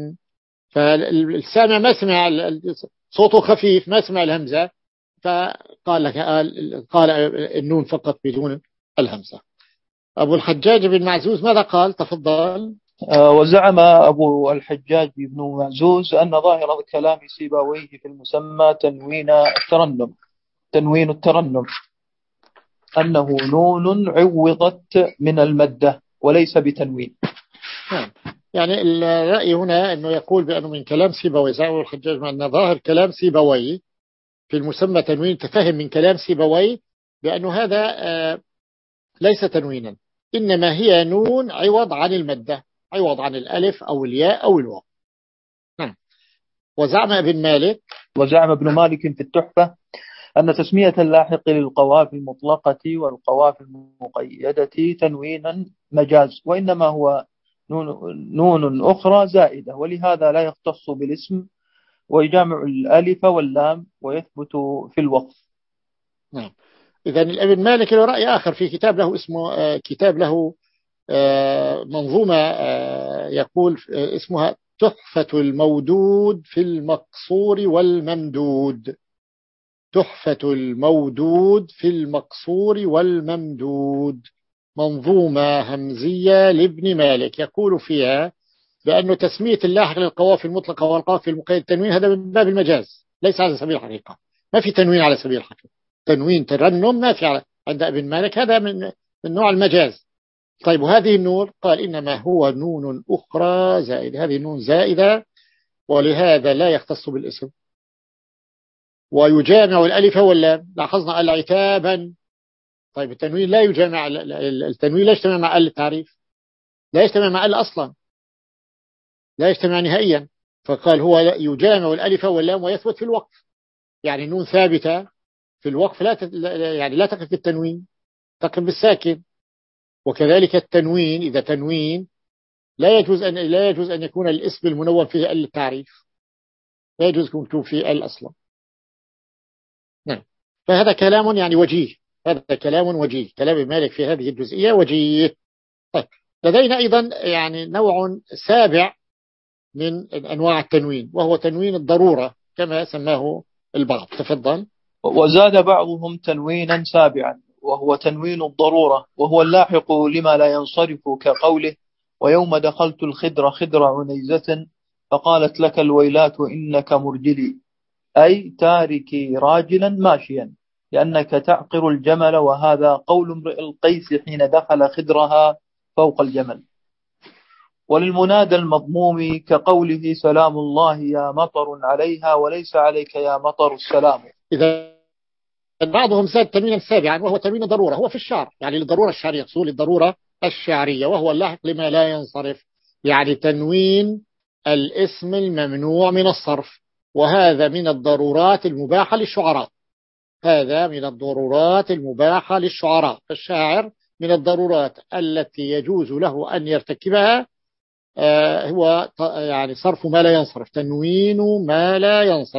فالسامع ما سمع صوته خفيف ما سمع الهمزة، فقال لك قال, قال النون فقط بدون الهمزة. أبو الحجاج بن معزوز ماذا قال؟ تفضل. آه وزعم أبو الحجاج بن معزوز أن ظاهر كلام سيبويه في المسمى تنوين الترنم تنوين الترنم أنه نون عوضت من المدة وليس بتنوين. نعم. يعني الرأي هنا أنه يقول بأنه من كلام سيبويه، زعم أبو الحجاج أن ظاهر كلام سيبويه في المسمى تنوين، تفهم من كلام سيبويه بأنه هذا آه ليس تنوينا، إنما هي نون عوض عن المدة، عوض عن الألف أو الياء أو الواو. نعم. وزعم ابن مالك وزعم ابن مالك في التحفة أن تسمية اللاحق للقوافي المطلقة والقوافي المقيدة تنوينا مجاز، وإنما هو نون, نون أخرى زائدة، ولهذا لا يختص بالاسم ويجامع الألف واللام ويثبت في الوقف. نعم. إذن ابن مالك له رأي آخر في كتاب له اسمه آه كتاب له آه منظومة آه يقول آه اسمها تحفة المودود في المقصور والممدود. تحفة المودود في المقصور والممدود، منظومة همزية لابن مالك، يقول فيها بأنه تسمية اللاحق للقوافي المطلقة والقوافي المقيد التنوين هذا من باب المجاز، ليس على سبيل الحقيقة. ما في تنوين على سبيل الحقيقة، تنوين ترنم ما في على عند ابن مالك، هذا من من نوع المجاز. طيب وهذه النون قال إنما هو نون أخرى زائدة، هذه نون زائدة ولهذا لا يختص بالاسم ويجامع الألف واللام. لاحظنا العتابا، طيب التنوين لا يجامع، التنوين لا يجتمع مع ال التعريف، لا يجتمع مع ال أصلا، لا يجتمع نهائيا، فقال هو يجامع الألف واللام ويثبت في الوقف، يعني نون ثابتة في الوقف لا تت... يعني لا تقف بالتنوين، تقف بالساكن. وكذلك التنوين إذا تنوين لا يجوز أن لا يجوز أن يكون الاسم المنون فيه ال التعريف، لا يجوز أن يكون فيه ال أصلا. نعم. فهذا كلام يعني وجيه، هذا كلام وجيه، كلام مالك في هذه الجزئية وجيه. طيب لدينا أيضا يعني نوع سابع من أنواع التنوين وهو تنوين الضرورة كما سماه البعض. تفضل. وزاد بعضهم تنوينا سابعا وهو تنوين الضرورة، وهو اللاحق لما لا ينصرف كقوله ويوم دخلت الخدر خدر عنيزة فقالت لك الويلات إنك مرجلي، أي تاركي راجلا ماشيا لأنك تعقر الجمل، وهذا قول امرئ القيس حين دخل خدرها فوق الجمل. وللمنادى المضموم كقوله سلام الله يا مطر عليها وليس عليك يا مطر السلام. إذا بعضهم زاد تنوينا سابعا وهو تنوين ضرورة، هو في الشعر يعني للضرورة الشعرية، يقصد الضرورة الشعرية، وهو اللاحق لما لا ينصرف، يعني تنوين الاسم الممنوع من الصرف، وهذا من الضرورات المباحة للشعراء، هذا من الضرورات المباحة للشعراء. فالشاعر من الضرورات التي يجوز له أن يرتكبها آه هو يعني صرف ما لا ينصرف، تنوين ما لا ينصرف،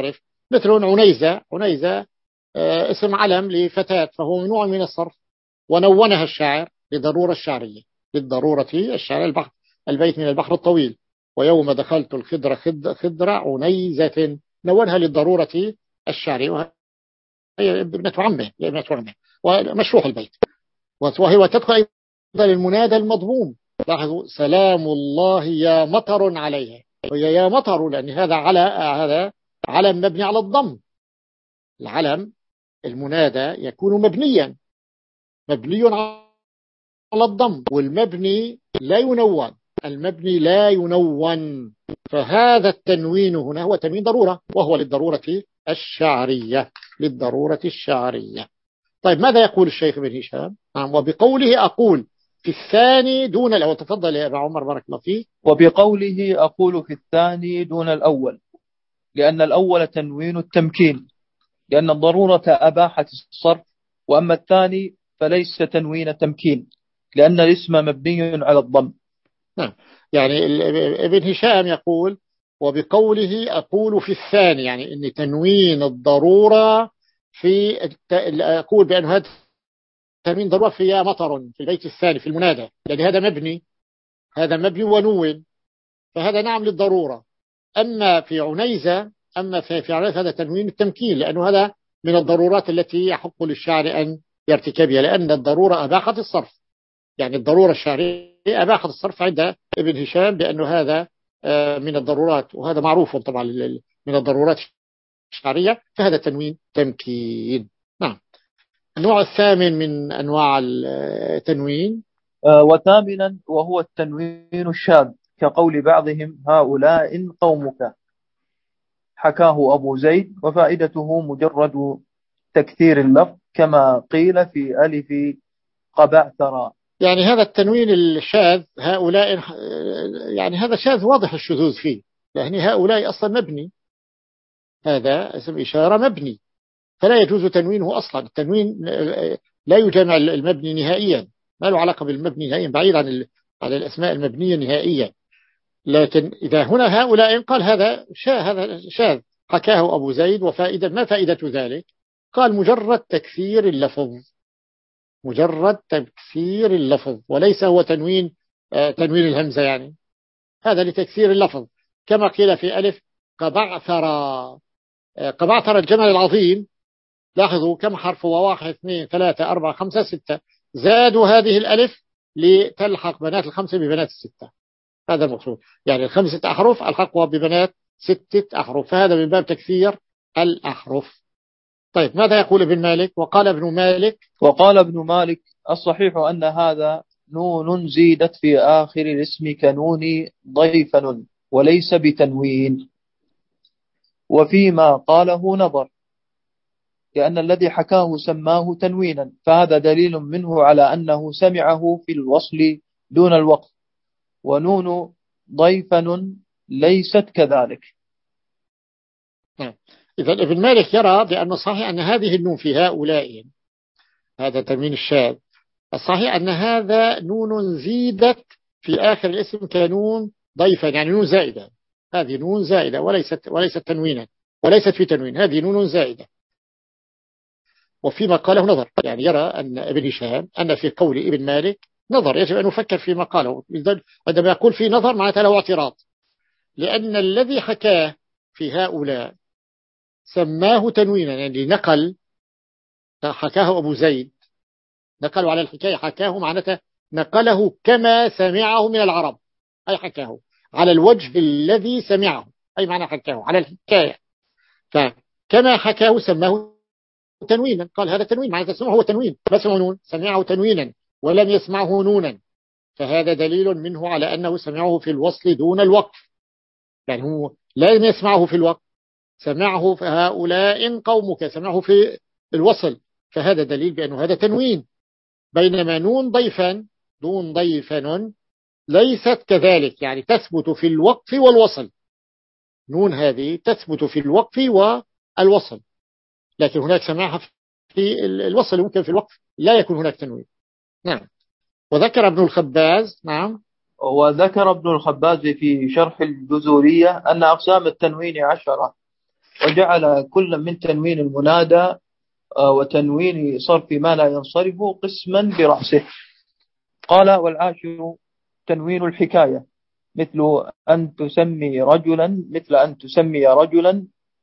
مثل عنيزة. عنيزة اسم علم لفتاة، فهو نوع من الصرف، ونونها الشاعر لضرورة الشعرية، للضرورة الشعرية. البحر، البيت من البحر الطويل، ويوم دخلت الخضر خضر, خضر عنيزة، نونها للضرورة الشعرية، هي ابنة عمه، هي ابنة عمه، ومشروح البيت. وهي تدخل أيضا المنادى المضموم. لاحظوا سلام الله يا مطر عليها، وهي يا مطر، لأن هذا على هذا علم مبني على الضم. العلم المنادى يكون مبنيا مبني على الضم، والمبني لا ينون، المبني لا ينون. فهذا التنوين هنا هو تنوين ضرورة، وهو للضرورة الشعرية، للضرورة الشعرية. طيب ماذا يقول الشيخ ابن هشام؟ نعم، وبقوله أقول في الثاني دون الأول. تفضل يا أبا عمر بارك الله فيك. وبقوله أقول في الثاني دون الأول، لأن الأول تنوين التمكين، لأن الضرورة أباحت الصرف، وأما الثاني فليس تنوين تمكين، لأن الاسم مبني على الضم. نعم، يعني ابن هشام يقول وبقوله أقول في الثاني، يعني أن تنوين الضرورة في أقول بأن هذا تنوين ضرورة في مطر في البيت الثاني في المنادى، يعني هذا مبني، هذا مبني ونون، فهذا نعم للضرورة. أما في عنيزة أما في عنيزة هذا تنوين التمكين، لأنه هذا من الضرورات التي يحق للشاعر أن يرتكبها، لأن الضرورة أباحت الصرف. يعني الضرورة الشعرية أباحت الصرف عند ابن هشام بأنه هذا من الضرورات، وهذا معروف طبعا من الضرورات الشعرية، فهذا تنوين تمكين. نعم. النوع الثامن من أنواع التنوين. آه وثامنا وهو التنوين الشاذ، كقول بعضهم هؤلاء قومك، حكاه أبو زيد، وفائدته مجرد تكثير اللفظ، كما قيل في ألف قبعثرا. يعني هذا التنوين الشاذ هؤلاء، يعني هذا شاذ واضح الشذوذ فيه، يعني هؤلاء أصلا مبني، هذا اسم إشارة مبني، فلا يجوز تنوينه أصلا. التنوين لا يجامع المبني نهائيا، ما له علاقة بالمبني نهائيا، بعيد عن عن الأسماء المبنية نهائيا. لكن إذا هنا هؤلاء قال هذا شاذ، هذا شاذ حكاه أبو زيد، وفائدة ما فائدة ذلك؟ قال مجرد تكثير اللفظ، مجرد تكثير اللفظ، وليس هو تنوين آه تنوين الهمزة، يعني هذا لتكثير اللفظ. كما قيل في ألف قبعثر، آه قبعثر الجمل العظيم، لاحظوا كم حرف، واحد اثنين ثلاثة أربعة خمسة ستة، زادوا هذه الألف لتلحق بنات الخمسة ببنات الستة، هذا المقصود، يعني الخمسة أحرف ألحقها ببنات ستة أحرف، فهذا من باب تكثير الأحرف. طيب ماذا يقول ابن مالك؟ وقال ابن مالك وقال ابن مالك الصحيح أن هذا نون زيدت في آخر الاسم كنون ضيفن، وليس بتنوين، وفيما قاله نظر، لأن الذي حكاه سماه تنوينا، فهذا دليل منه على أنه سمعه في الوصل دون الوقف، ونون ضيفن ليست كذلك. نعم. إذا ابن مالك يرى بأن صحيح أن هذه النون في هؤلاء، هذا تنوين الشاذ، الصحيح أن هذا نون زيدت في آخر الاسم كنون ضيفا، يعني نون زائدة، هذه نون زائدة وليست وليست تنوينا، وليست في تنوين، هذه نون زائدة. وفيما قاله نظر، يعني يرى أن ابن هشام أن في قول ابن مالك نظر، يجب أن نفكر فيما قاله. عندما يقول في نظر معناته له اعتراض، لأن الذي حكاه في هؤلاء سماه تنوينا، يعني نقل، حكاه أبو زيد، نقلوا على الحكاية، حكاه معناته نقله كما سمعه من العرب، أي حكاه على الوجه الذي سمعه، أي معنى حكاه على الحكاية، فكما حكاه سماه تنوينا، قال هذا تنوين، معناته سمعه هو تنوين، ما سمعه نون، سمعه تنوينا ولم يسمعه نونا، فهذا دليل منه على أنه سمعه في الوصل دون الوقف، يعني هو لا يسمعه في الوقف، سمعه فهؤلاء قومك، سمعه في الوصل، فهذا دليل بأنه هذا تنوين. بينما نون ضيفا دون ضيفا ليست كذلك، يعني تثبت في الوقف والوصل، نون هذه تثبت في الوقف والوصل، لكن هناك سماعها في الوصل، ممكن في الوقف لا يكون هناك تنوين. نعم. وذكر ابن الخباز، نعم، وذكر ابن الخباز في شرح الجزورية أن أقسام التنوين عشرة، وجعل كل من تنوين المنادى وتنوين صرف ما لا ينصرف قسما برأسه. قال: والعاشر تنوين الحكاية، مثل أن تسمي رجلا مثل أن تسمي رجلا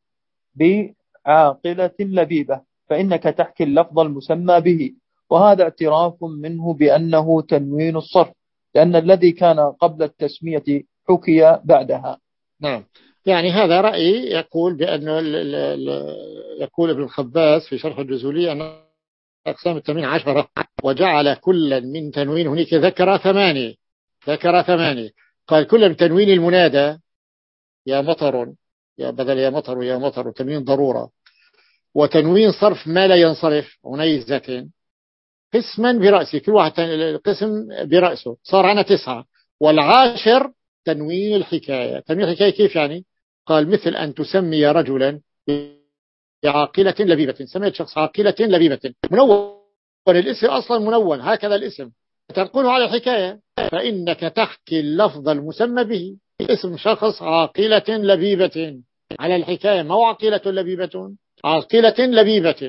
بعاقلة لبيبة، فإنك تحكي اللفظ المسمى به، وهذا اعتراف منه بأنه تنوين الصرف، لأن الذي كان قبل التسمية حكي بعدها. نعم، يعني هذا رأي يقول بأنه ال ال ال يقول ابن الخباس في شرح الجزولية أن أقسام التنوين عشرة، وجعل كل من تنوين هناك ذكر ثمانية ذكر ثمانية قال: كل من تنوين المنادى، يا مطر، يا بدل يا مطر يا مطر، تنوين ضرورة، وتنوين صرف ما لا ينصرف عنيزة، قسما برأسه، كل واحد قسم برأسه، صار عنا تسعة. والعاشر تنوين الحكاية. تنوين الحكاية كيف يعني؟ قال: مثل أن تسمي رجلا بعاقلة لبيبة، سميت شخص عاقلة لبيبة، منون، الاسم أصلا منون، هكذا الاسم، تنقله على الحكاية، فإنك تحكي اللفظ المسمى به، اسم شخص عاقلة لبيبة على الحكاية، ما هو عاقلة لبيبة، عاقلة لبيبة،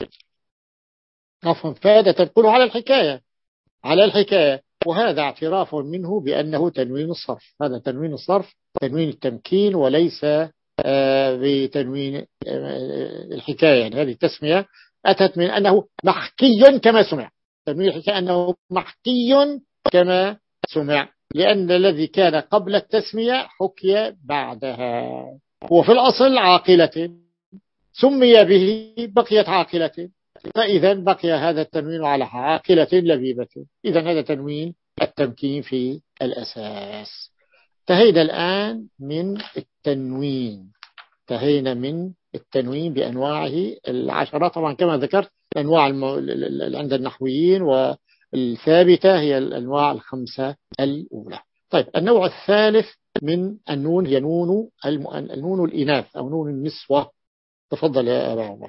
عفوا، فهذا تنقله على الحكاية على الحكاية وهذا اعتراف منه بأنه تنوين الصرف. هذا تنوين الصرف، تنوين التمكين، وليس بتنوين الحكاية. يعني هذه التسمية أتت من أنه محكي كما سمع، تنوين الحكاية أنه محكي كما سمع، لأن الذي كان قبل التسمية حكي بعدها. وفي الأصل عاقلة سمي به، بقيت عاقلة، فإذا بقي هذا التنوين على عاقلة لبيبة. إذا هذا تنوين التمكين في الأساس. انتهينا الآن من التنوين انتهينا من التنوين بأنواعه العشرة. طبعا كما ذكرت الأنواع اللي عند النحويين والثابتة هي الأنواع الخمسة الأولى. طيب، النوع الثالث من النون هي نون النون الإناث أو نون النسوة. تفضل يا أبا عمر.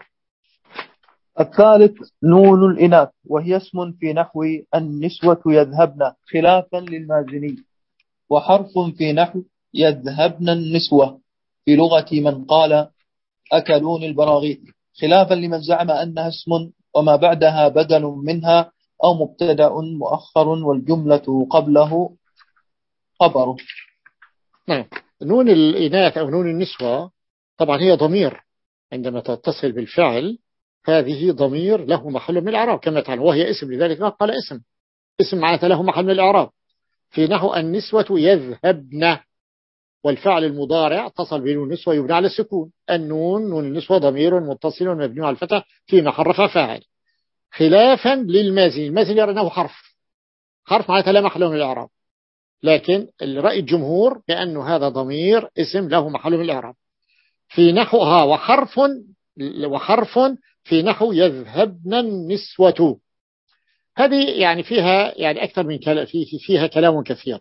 الثالث نون الإناث، وهي اسم في نحو النسوة يذهبن خلافا للمازني، وحرف في نحو يذهبن النسوة في لغة من قال أكلون البراغيث، خلافا لمن زعم أنها اسم وما بعدها بدل منها أو مبتدأ مؤخر والجملة قبله خبره. نعم، نون الإناث أو نون النسوة طبعا هي ضمير، عندما تتصل بالفعل هذه ضمير له محل من الإعراب كما تعلم، وهي اسم، لذلك قال اسم اسم معناته له محل من الإعراب. في نحو النسوة يذهبن، والفعل المضارع اتصل بنون النسوة يبنى على السكون. النون نون النسوة ضمير متصل مبني على الفتح في محل رفع فاعل، خلافا للمازن. المازن يرى أنه حرف حرف معناته لا محل من الإعراب، لكن الرأي الجمهور بأنه هذا ضمير اسم له محل من الإعراب. في نحوها وحرف وحرف في نحو يذهبن النسوة. هذه يعني فيها يعني أكثر من كلام، في فيها كلام كثير.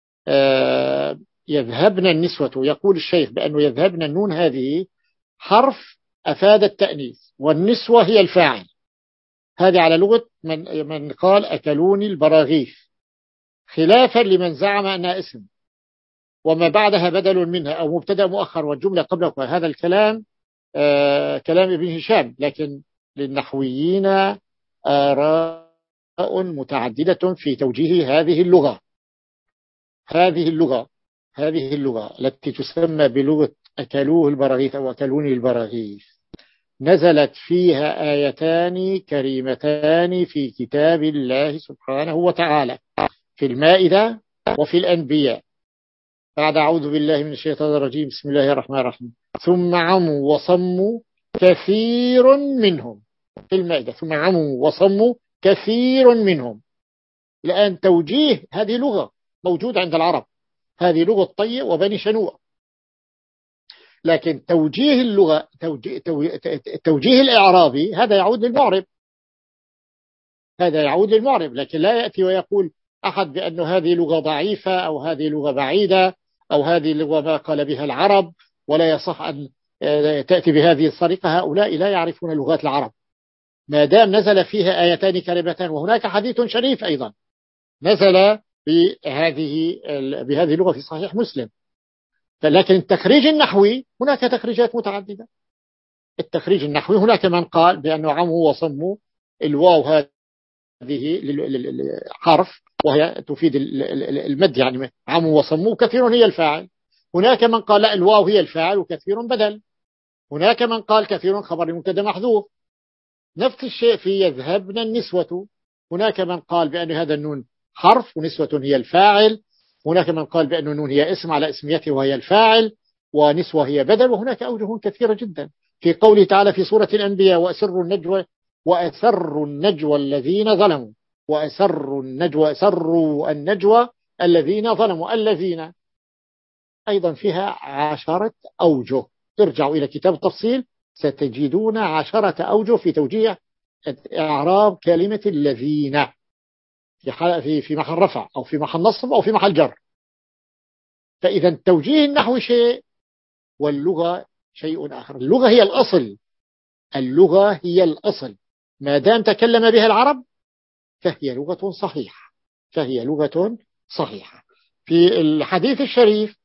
آه يذهبن النسوة، يقول الشيخ بأنه يذهبن النون هذه حرف أفاد التأنيث، والنسوة هي الفاعل. هذه على لغة من, من قال أكلوني البراغيث، خلافا لمن زعم أنها اسم وما بعدها بدل منها أو مبتدأ مؤخر والجملة قبله. هذا الكلام آه كلام ابن هشام، لكن للنحويين آراء متعددة في توجيه هذه اللغة هذه اللغة هذه اللغة التي تسمى بلغة أكلوه البراغيث أو أكلوني البراغيث. نزلت فيها آيتان كريمتان في كتاب الله سبحانه وتعالى، في المائدة وفي الأنبياء. بعد أعوذ بالله من الشيطان الرجيم، بسم الله الرحمن الرحيم. ثم عموا وصموا كثير منهم، في المائدة ثم عموا وصموا كثير منهم. الآن توجيه هذه لغة موجودة عند العرب، هذه لغة طي وبني شنوء، لكن توجيه اللغة توجيه, توجيه الإعرابي هذا يعود للمعرب هذا يعود للمعرب لكن لا يأتي ويقول أحد بأنه هذه لغة ضعيفة أو هذه لغة بعيدة أو هذه لغة ما قال بها العرب ولا يصح أن تأتي بهذه الطريقة. هؤلاء لا يعرفون لغات العرب، ما دام نزل فيها آيتان كريمتان. وهناك حديث شريف أيضا نزل بهذه بهذه اللغة في صحيح مسلم، لكن التخريج النحوي هناك تخريجات متعددة. التخريج النحوي. هناك من قال بأنه عمه وصمه الواو هذه حرف وهي تفيد المد، يعني عمه وصمه كثير هي الفاعل. هناك من قال لا، الواو هي الفاعل وكثير بدل. هناك من قال كثير خبر المبتدا محذوف. نفس الشيء في يذهبن النسوة. هناك من قال بأن هذا النون حرف ونسوة هي الفاعل. هناك من قال بأن النون هي اسم على اسميته وهي الفاعل، ونسوة هي بدل. وهناك أوجه كثيرة جدا في قوله تعالى في سورة الأنبياء وأسروا النجوى وأسروا النجوى الذين ظلموا وأسروا النجوى أسروا النجوى الذين ظلموا. الذين أيضا فيها عشرة أوجه. ارجعوا إلى كتاب التفصيل ستجدون عشرة أوجه في توجيه إعراب كلمة الذين في في محل رفع أو في محل نصب أو في محل جر. فإذا التوجيه النحوي شيء واللغة شيء آخر. اللغة هي الأصل، اللغة هي الأصل، ما دام تكلم بها العرب فهي لغة صحيحة، فهي لغة صحيحة. في الحديث الشريف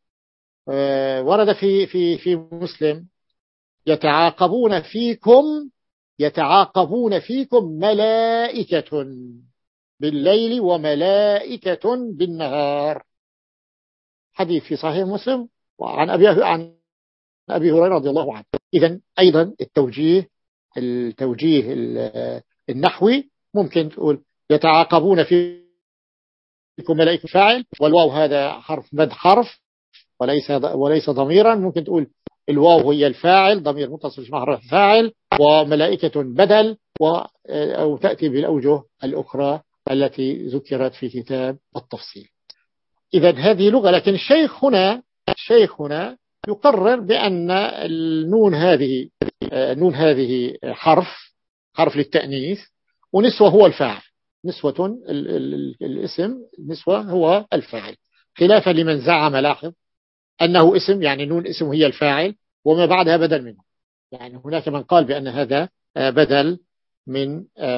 ورد في في في مسلم يتعاقبون فيكم يتعاقبون فيكم ملائكة بالليل وملائكة بالنهار. حديث في صحيح مسلم وعن أبي عن أبي هريرة رضي الله عنه. إذن أيضا التوجيه التوجيه النحوي ممكن تقول يتعاقبون فيكم ملائكة فاعل، والواو هذا حرف مد حرف وليس وليس ضميرا. ممكن تقول الواو هي الفاعل ضمير متصل في محل فاعل، وملائكة بدل، أو تأتي بالأوجه الأخرى التي ذكرت في كتاب التفصيل. إذا هذه لغة. لكن الشيخ هنا الشيخ هنا يقرر بأن النون هذه النون هذه حرف حرف للتأنيث، ونسوة هو الفاعل. نسوة ال ال الاسم نسوة هو الفاعل، خلافا لمن زعم لاحظ أنه اسم، يعني نون اسم هي الفاعل وما بعدها بدل منه. يعني هناك من قال بأن هذا بدل من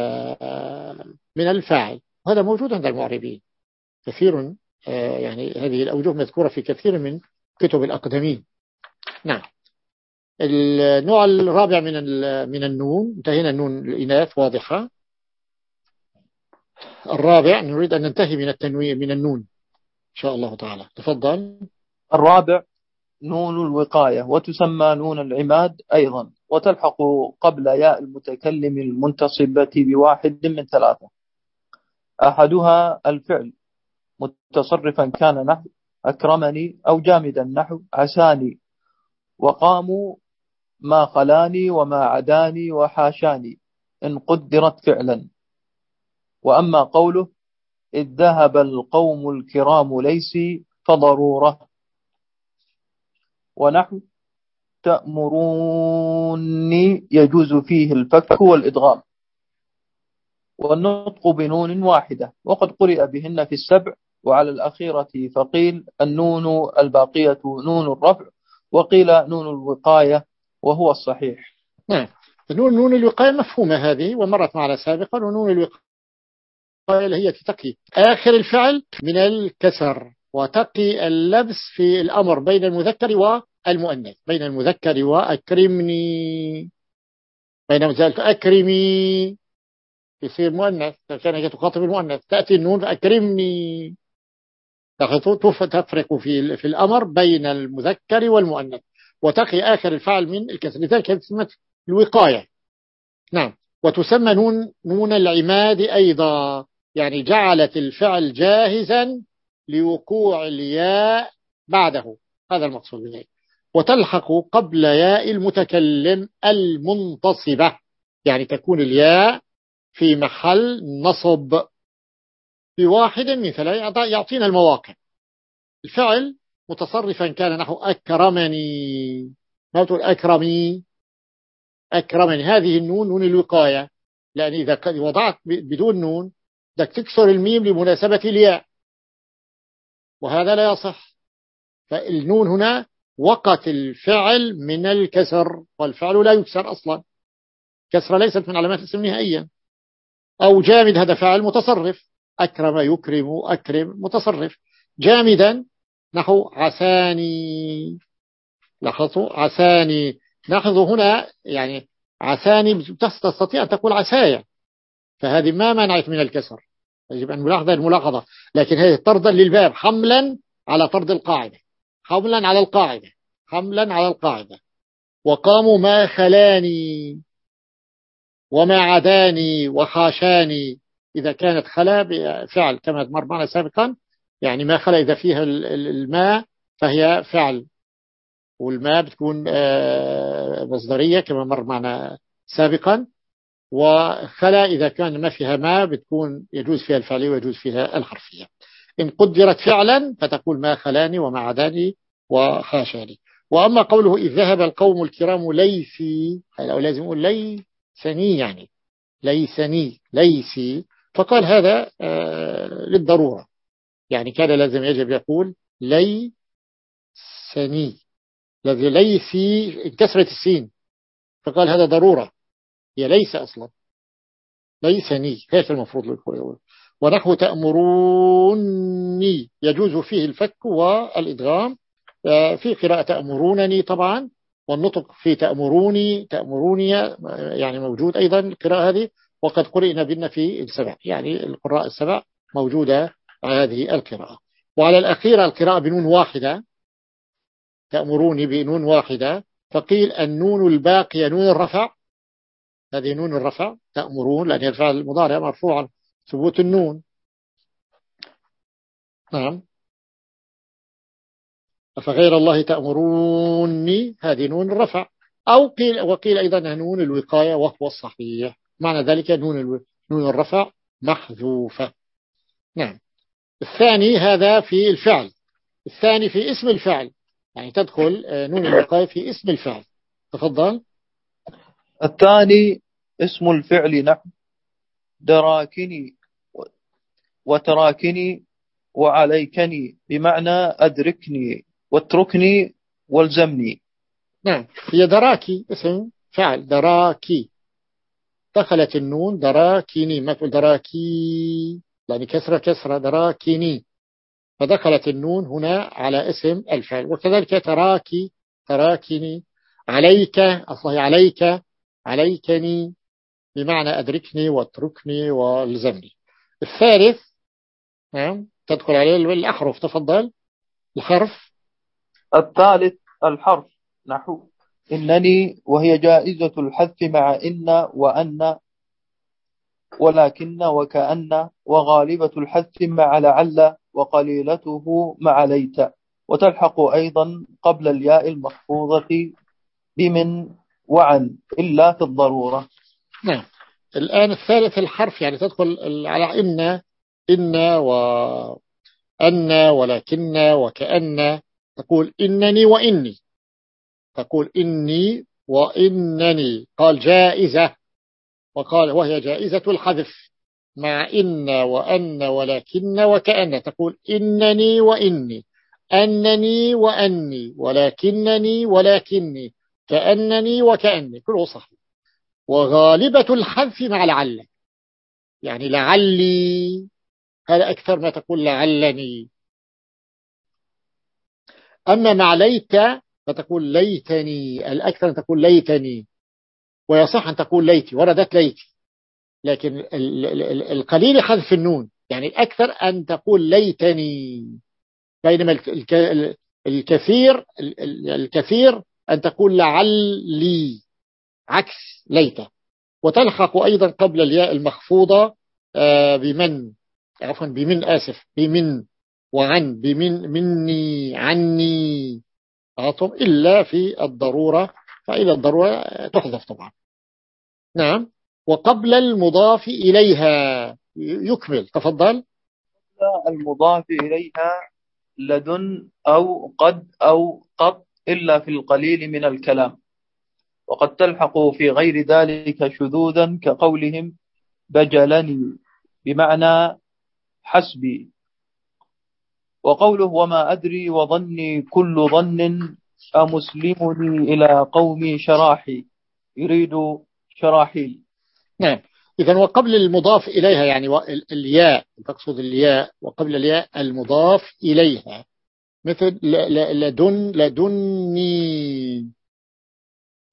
من الفاعل، وهذا موجود عند المعربين كثير. يعني هذه الأوجه مذكورة في كثير من كتب الأقدمين. نعم. النوع الرابع من من النون، انتهينا النون الإناث واضحة. الرابع نريد أن ننتهي من التنوين من النون إن شاء الله تعالى. تفضل. الرابع نون الوقاية، وتسمى نون العماد أيضا، وتلحق قبل ياء المتكلم المنتصبة بواحد من ثلاثة. أحدها الفعل متصرفا كان نحو أكرمني، أو جامدا نحو عساني، وقاموا ما خلاني وما عداني وحاشاني إن قدرت فعلا. وأما قوله إذ ذهب القوم الكرام ليسي فضرورة، ونحو تأمروني يجوز فيه الفك والإدغام، والنطق بنون واحدة، وقد قرئ بهن في السبع، وعلى الأخيرة فقيل النون الباقية نون الرفع، وقيل نون الوقاية، وهو الصحيح. نعم. نون نون الوقاية مفهومة هذه ومرت معنا سابقا. ونون الوقاية هي تقي آخر الفعل من الكسر، وتقي اللبس في الأمر بين المذكر والمؤنث، بين المذكر وأكرمني، بين المذكر أكرمي يصير مؤنث كان تخاطب المؤنث، تأتي النون فأكرمني، تفرق في في الأمر بين المذكر والمؤنث، وتقي آخر الفعل من الكسر. لذلك تسمى الوقاية. نعم. وتسمى نون نون العماد أيضا، يعني جعلت الفعل جاهزا لوقوع الياء بعده، هذا المقصود به. وتلحق قبل ياء المتكلم المنتصبة، يعني تكون الياء في محل نصب بواحد من ثلاثة. يعطينا المواقع. الفعل متصرفا كان نحو أكرمني، ما تقول أكرمي أكرمني، هذه النون نون الوقاية، لأن إذا وضعت بدون نون بدك تكسر الميم لمناسبة الياء، وهذا لا يصح. فالنون هنا وقت الفعل من الكسر، والفعل لا يكسر أصلا، كسر ليست من علامات الاسم نهائيا. أو جامد، هذا فعل متصرف، أكرم يكرم أكرم متصرف. جامدا نحو عساني، لاحظوا عساني لاحظوا هنا يعني عساني تستطيع أن تقول عسايا، فهذه ما منعت من الكسر، يجب أن نلاحظ الملاحظة، لكن هذه طردا للباب حملا على طرد القاعدة، حملا على القاعدة، حملا على القاعدة. وقاموا ما خلاني وما عداني وخاشاني، إذا كانت خلا بفعل كما مر معنا سابقا، يعني ما خلا إذا فيها الماء فهي فعل، والماء بتكون مصدرية كما مر معنا سابقا، وخلا إذا كان ما فيها ماء بتكون يجوز فيها الفعلية ويجوز فيها الحرفية. إن قدرت فعلا فتقول ما خلاني وما عداني وخاشاني. وأما قوله إذ ذهب القوم الكرام ليسي، لازم يقول ليسني، يعني ليسني ليسي، فقال هذا آه للضرورة، يعني كان لازم يجب يقول ليسني، الذي ليسي انكسرت السين، فقال هذا ضرورة، هي ليس أصلا ليسني، هيك المفروض يقول. ونحو تأمروني يجوز فيه الفك والإدغام، في قراءة تأمرونني طبعا، والنطق في تأمروني تأمروني يعني موجود أيضا القراءة هذه، وقد قرئنا بنا في السبع، يعني القراء السبع موجودة هذه القراءة. وعلى الأخيرة القراءة بنون واحدة، تأمروني بنون واحدة، فقيل النون الباقية نون الرفع، هذه نون الرفع تأمرون، لأن يرفع المضارع مرفوعا ثبوت النون. نعم. فغير الله تأمروني، هذه نون الرفع، أو قيل وقيل أيضا نون الوقاية وهو الصحيح، معنى ذلك نون الو... نون الرفع محذوفة. نعم. الثاني هذا في الفعل، الثاني في اسم الفعل، يعني تدخل نون الوقاية في اسم الفعل. تفضل. الثاني اسم الفعل نحو دراكني وتراكني وعليكني، بمعنى أدركني واتركني والزمني. نعم. هي دراكي اسم فعل، دراكي، دخلت النون دراكيني، ما تقول دراكي يعني كسرة كسرة، دراكيني، فدخلت النون هنا على اسم الفعل. وكذلك تراكي تراكني، عليك أصله عليك عليكني، بمعنى أدركني واتركني والزمني. الثالث نعم تدخل عليه الأحرف. تفضل. الحرف. الثالث الحرف نحو إنني، وهي جائزة الحذف مع إن وأن ولكن وكأن، وغالبة الحذف مع لعل، وقليلته مع ليت، وتلحق أيضا قبل الياء المخفوضة بمن وعن إلا في الضرورة. نعم. الآن الثالث الحرف، يعني تدخل على إن إن وأن ولكن وكأن، تقول إنني وإني، تقول إني وإنني. قال جائزة، وقال وهي جائزة الحذف مع إن وأن ولكن وكأن، تقول إنني وإني، أنني وأني، ولكنني ولكني، كأنني وكأني، كله صحيح. وغالبة الحذف مع لعل، يعني لعلي، هذا أكثر ما تقول لعلني. أما مع ليت فتقول ليتني، الأكثر أن تقول ليتني، ويصح أن تقول ليتي، وردت ليتي، لكن القليل حذف النون، يعني الأكثر أن تقول ليتني، بينما الكثير الكثير أن تقول لعلي، عكس ليت. وتلحق أيضا قبل الياء المخفوضة بمن، عفوا بمن، آسف، بمن وعن، بمن، مني، عني، عطم، إلا في الضرورة، فإلى الضرورة تحذف طبعا. نعم. وقبل المضاف إليها يكمل. تفضل. المضاف إليها لدن أو قد أو قط، إلا في القليل من الكلام، وقد تلحق في غير ذلك شذوذا كقولهم بجلني، بمعنى حسبي. وقوله وما أدري وظني كل ظن أمسلمني إلى قومي شراحي، يريد شراحيل. نعم. إذن وقبل المضاف إليها، يعني الياء، تقصد الياء، وقبل الياء المضاف إليها، مثل لدن لدني،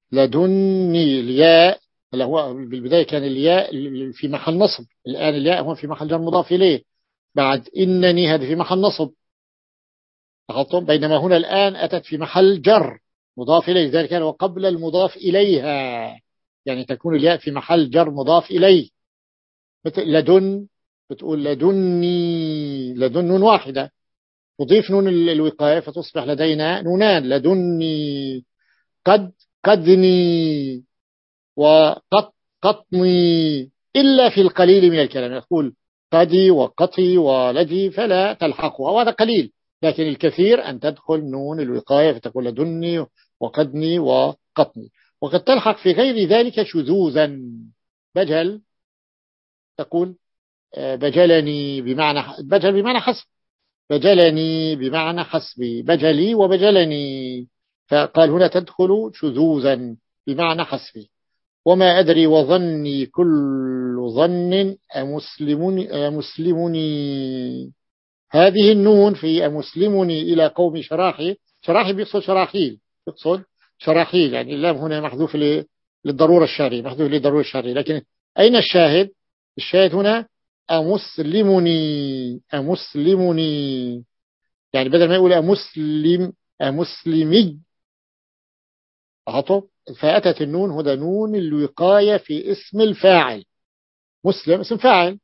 لدني الياء، اللي هو بالبداية كان الياء في محل نصب، الآن الياء هو في محل جر مضاف إليه. بعد إنني هذه في محل نصب، لاحظتم؟ بينما هنا الآن أتت في محل جر مضاف إليه، ذلك كان وقبل المضاف إليها، يعني تكون الياء في محل جر مضاف إليه. مثل لدن، بتقول لدني، لدن نون واحدة، تضيف نون الوقاية فتصبح لدينا نونان، لدني. قد، قدني، وقط، قطني، إلا في القليل من الكلام، يقول قدي وقطي ولدي فلا تلحقها، وهذا قليل، لكن الكثير أن تدخل نون الوقاية فتقول لدني وقدني وقطني. وقد تلحق في غير ذلك شذوذا، بجل، تقول بجلني بمعنى، بجل بمعنى حسب، بجلني بمعنى حسبي، بجلي وبجلني، فقال هنا تدخل شذوذا بمعنى حسبي. وما أدري وظني كل ظن أمسلمني, أمسلمني، هذه النون في أمسلمني إلى قوم شراحي، شراحي بيقصد شراحيل، بيقصد شراحيل، يعني اللام هنا محذوف للضرورة الشرعية، محذوف للضرورة الشرعية، لكن أين الشاهد؟ الشاهد هنا أمسلمني، أمسلمني، يعني بدل ما يقول أمسلم، أمسلمي، أعطوا، فأتت النون هذا نون الوقاية في اسم الفاعل، مسلم اسم فاعل،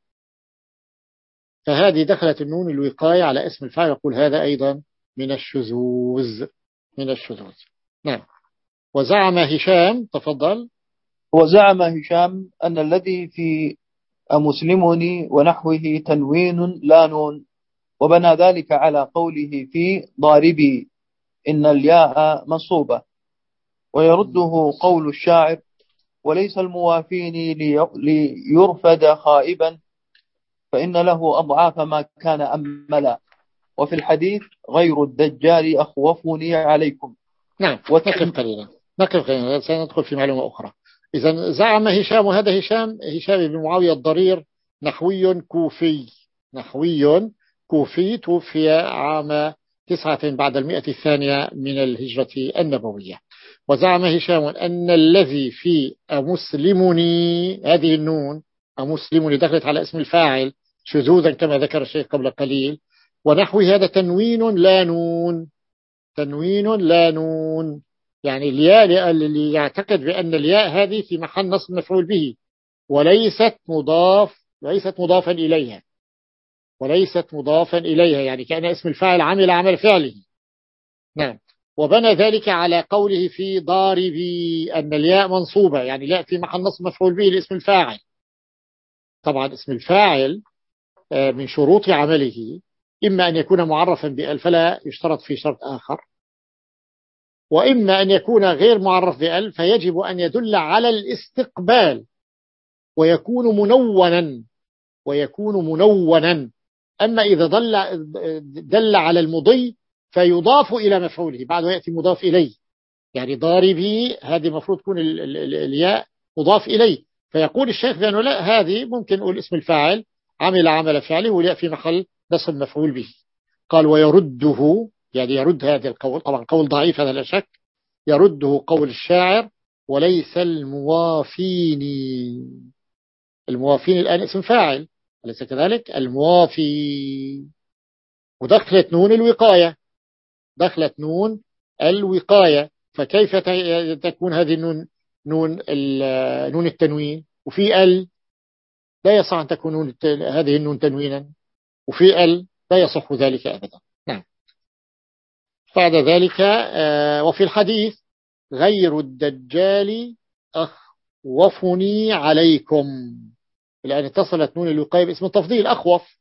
فهذه دخلت النون الوقاية على اسم الفاعل، يقول هذا أيضا من الشذوذ، من الشذوذ. نعم. وزعم هشام، تفضل. وزعم هشام أن الذي في أمسلمني ونحوه تنوين لا نون، وبنى ذلك على قوله في ضاربي إن الياء منصوبة، ويرده قول الشاعر وليس الموافيني ليرفد خائبا فإن له أضعاف ما كان أملا، وفي الحديث غير الدجال أخوفني عليكم. نعم. نقف قليلا، نقف قليلا، سندخل في معلومة أخرى. إذا زعم هشام، وهذا هشام هشام بن معاوية الضرير، نحوي كوفي، نحوي كوفي، توفي عام تسعة بعد المئة الثانية من الهجرة النبوية. وزعم هشام أن الذي في أمسلمني، هذه النون أمسلمني دخلت على اسم الفاعل شذوذا كما ذكر الشيخ قبل قليل، ونحو هذا تنوين لا نون، تنوين لا نون، يعني الياء اللي يعتقد بأن الياء هذه في محل نصب مفعول به، وليست مضاف، ليست مضافا إليها، وليست مضافا إليها، يعني كأن اسم الفاعل عمل عمل فعله. نعم. وبنى ذلك على قوله في ضاربي أن الياء منصوبة، يعني الياء في محل نصب مفعول به لاسم الفاعل. طبعا اسم الفاعل من شروط عمله إما أن يكون معرفا بأل فلا يشترط في شرط آخر، وإما أن يكون غير معرف بأل فيجب أن يدل على الاستقبال ويكون منونا، ويكون منونا. أما إذا دل, دل على المضي فيضاف إلى مفعوله، بعده يأتي مضاف إليه، يعني ضاربي هذه مفروض تكون الياء مضاف إليه، فيقول الشيخ بأنه لا، هذه ممكن نقول اسم الفاعل عمل عمل فعله والياء في محل نصب مفعول به. قال ويرده، يعني يرد هذا القول، طبعا قول ضعيف هذا لا شك، يرده قول الشاعر وليس الموافيني، الموافين الآن اسم فاعل أليس كذلك؟ الموافي، ودخلت نون الوقاية، دخلت نون الوقاية، فكيف تكون هذه النون نون نون التنوين؟ وفي ال لا يصح أن تكون نون هذه النون تنوينا، وفي ال لا يصح ذلك أبدا. نعم. بعد ذلك وفي الحديث غير الدجال أخوفني عليكم، الآن اتصلت نون الوقاية باسم التفضيل أخوف،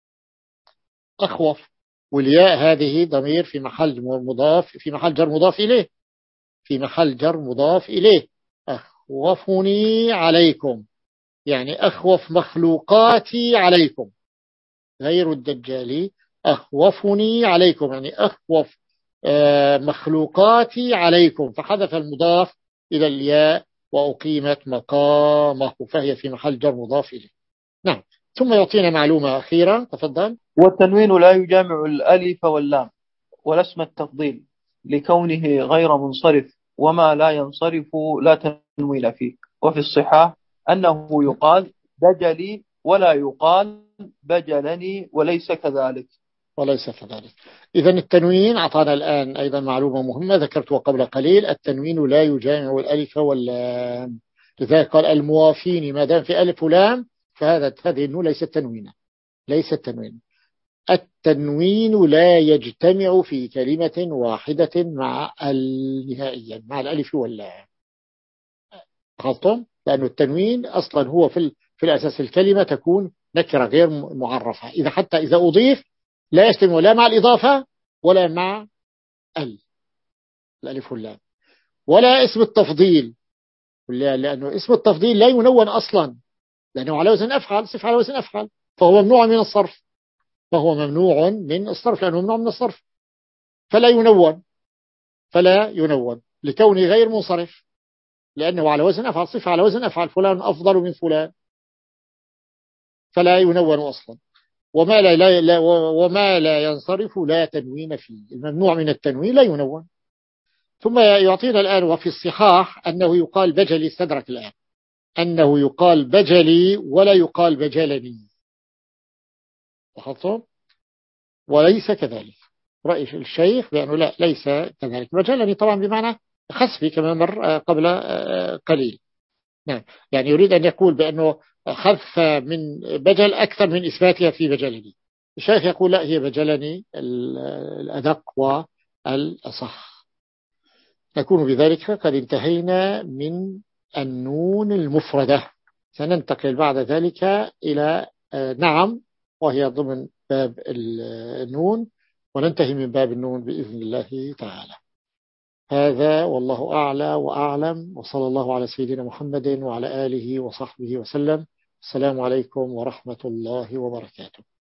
أخوف، والياء هذه ضمير في محل مضاف، في محل جر مضاف إليه، في محل جر مضاف إليه. أخوفني عليكم يعني أخوف مخلوقاتي عليكم، غير الدجال أخوفني عليكم يعني أخوف مخلوقاتي عليكم، فحذف المضاف إلى الياء وأقيمت مقامه، فهي في محل جر مضاف إليه. نعم. ثم يعطينا معلومة أخيرة، تفضل. والتنوين لا يجامع الألف واللام ولا اسم التفضيل لكونه غير منصرف وما لا ينصرف لا تنوين فيه. وفي الصحاح أنه يقال بجلي ولا يقال بجلني وليس كذلك. وليس كذلك. إذا التنوين أعطانا الآن أيضا معلومة مهمة ذكرتها قبل قليل، التنوين لا يجامع الألف واللام، لذلك قال الموافين ما دام في ألف ولام فهذا هذه النون ليست تنوينا، ليست تنوين. التنوين لا يجتمع في كلمة واحدة مع النهائيا مع الألف واللام. خلطهم، لأن التنوين أصلا هو في, في الأساس الكلمة تكون نكرة غير معرفة، إذا حتى إذا أضيف لا يجتمع لا مع الإضافة ولا مع ال الألف واللام، ولا اسم التفضيل، لأنه اسم التفضيل لا ينون أصلا، لأنه على وزن أفعل، صفة على وزن أفعل، فهو ممنوع من الصرف، فهو ممنوع من الصرف لأنه ممنوع من الصرف، فلا ينون، فلا ينون لكونه غير منصرف، لأنه على وزن أفعل، صفة على وزن أفعل، فلان أفضل من فلان، فلا ينون أصلا. وما لا, لا, لا وما لا ينصرف لا تنوين فيه، الممنوع من التنوين لا ينون. ثم يعطينا الآن وفي الصحاح أنه يقال بجلي، استدرك الآن أنه يقال بجلي ولا يقال بجلني، لاحظتم؟ وليس كذلك رأي الشيخ بأنه لا ليس كذلك. بجلني طبعا بمعنى خسفي كما مر قبل قليل. نعم، يعني يريد أن يقول بأنه خف من بجل أكثر من إثباتها في بجلني. الشيخ يقول لا، هي بجلني الأدق والأصح. نكون بذلك قد انتهينا من النون المفردة. سننتقل بعد ذلك إلى نعم، وهي ضمن باب النون، وننتهي من باب النون بإذن الله تعالى. هذا والله أعلى وأعلم، وصلى الله على سيدنا محمد وعلى آله وصحبه وسلم. السلام عليكم ورحمة الله وبركاته.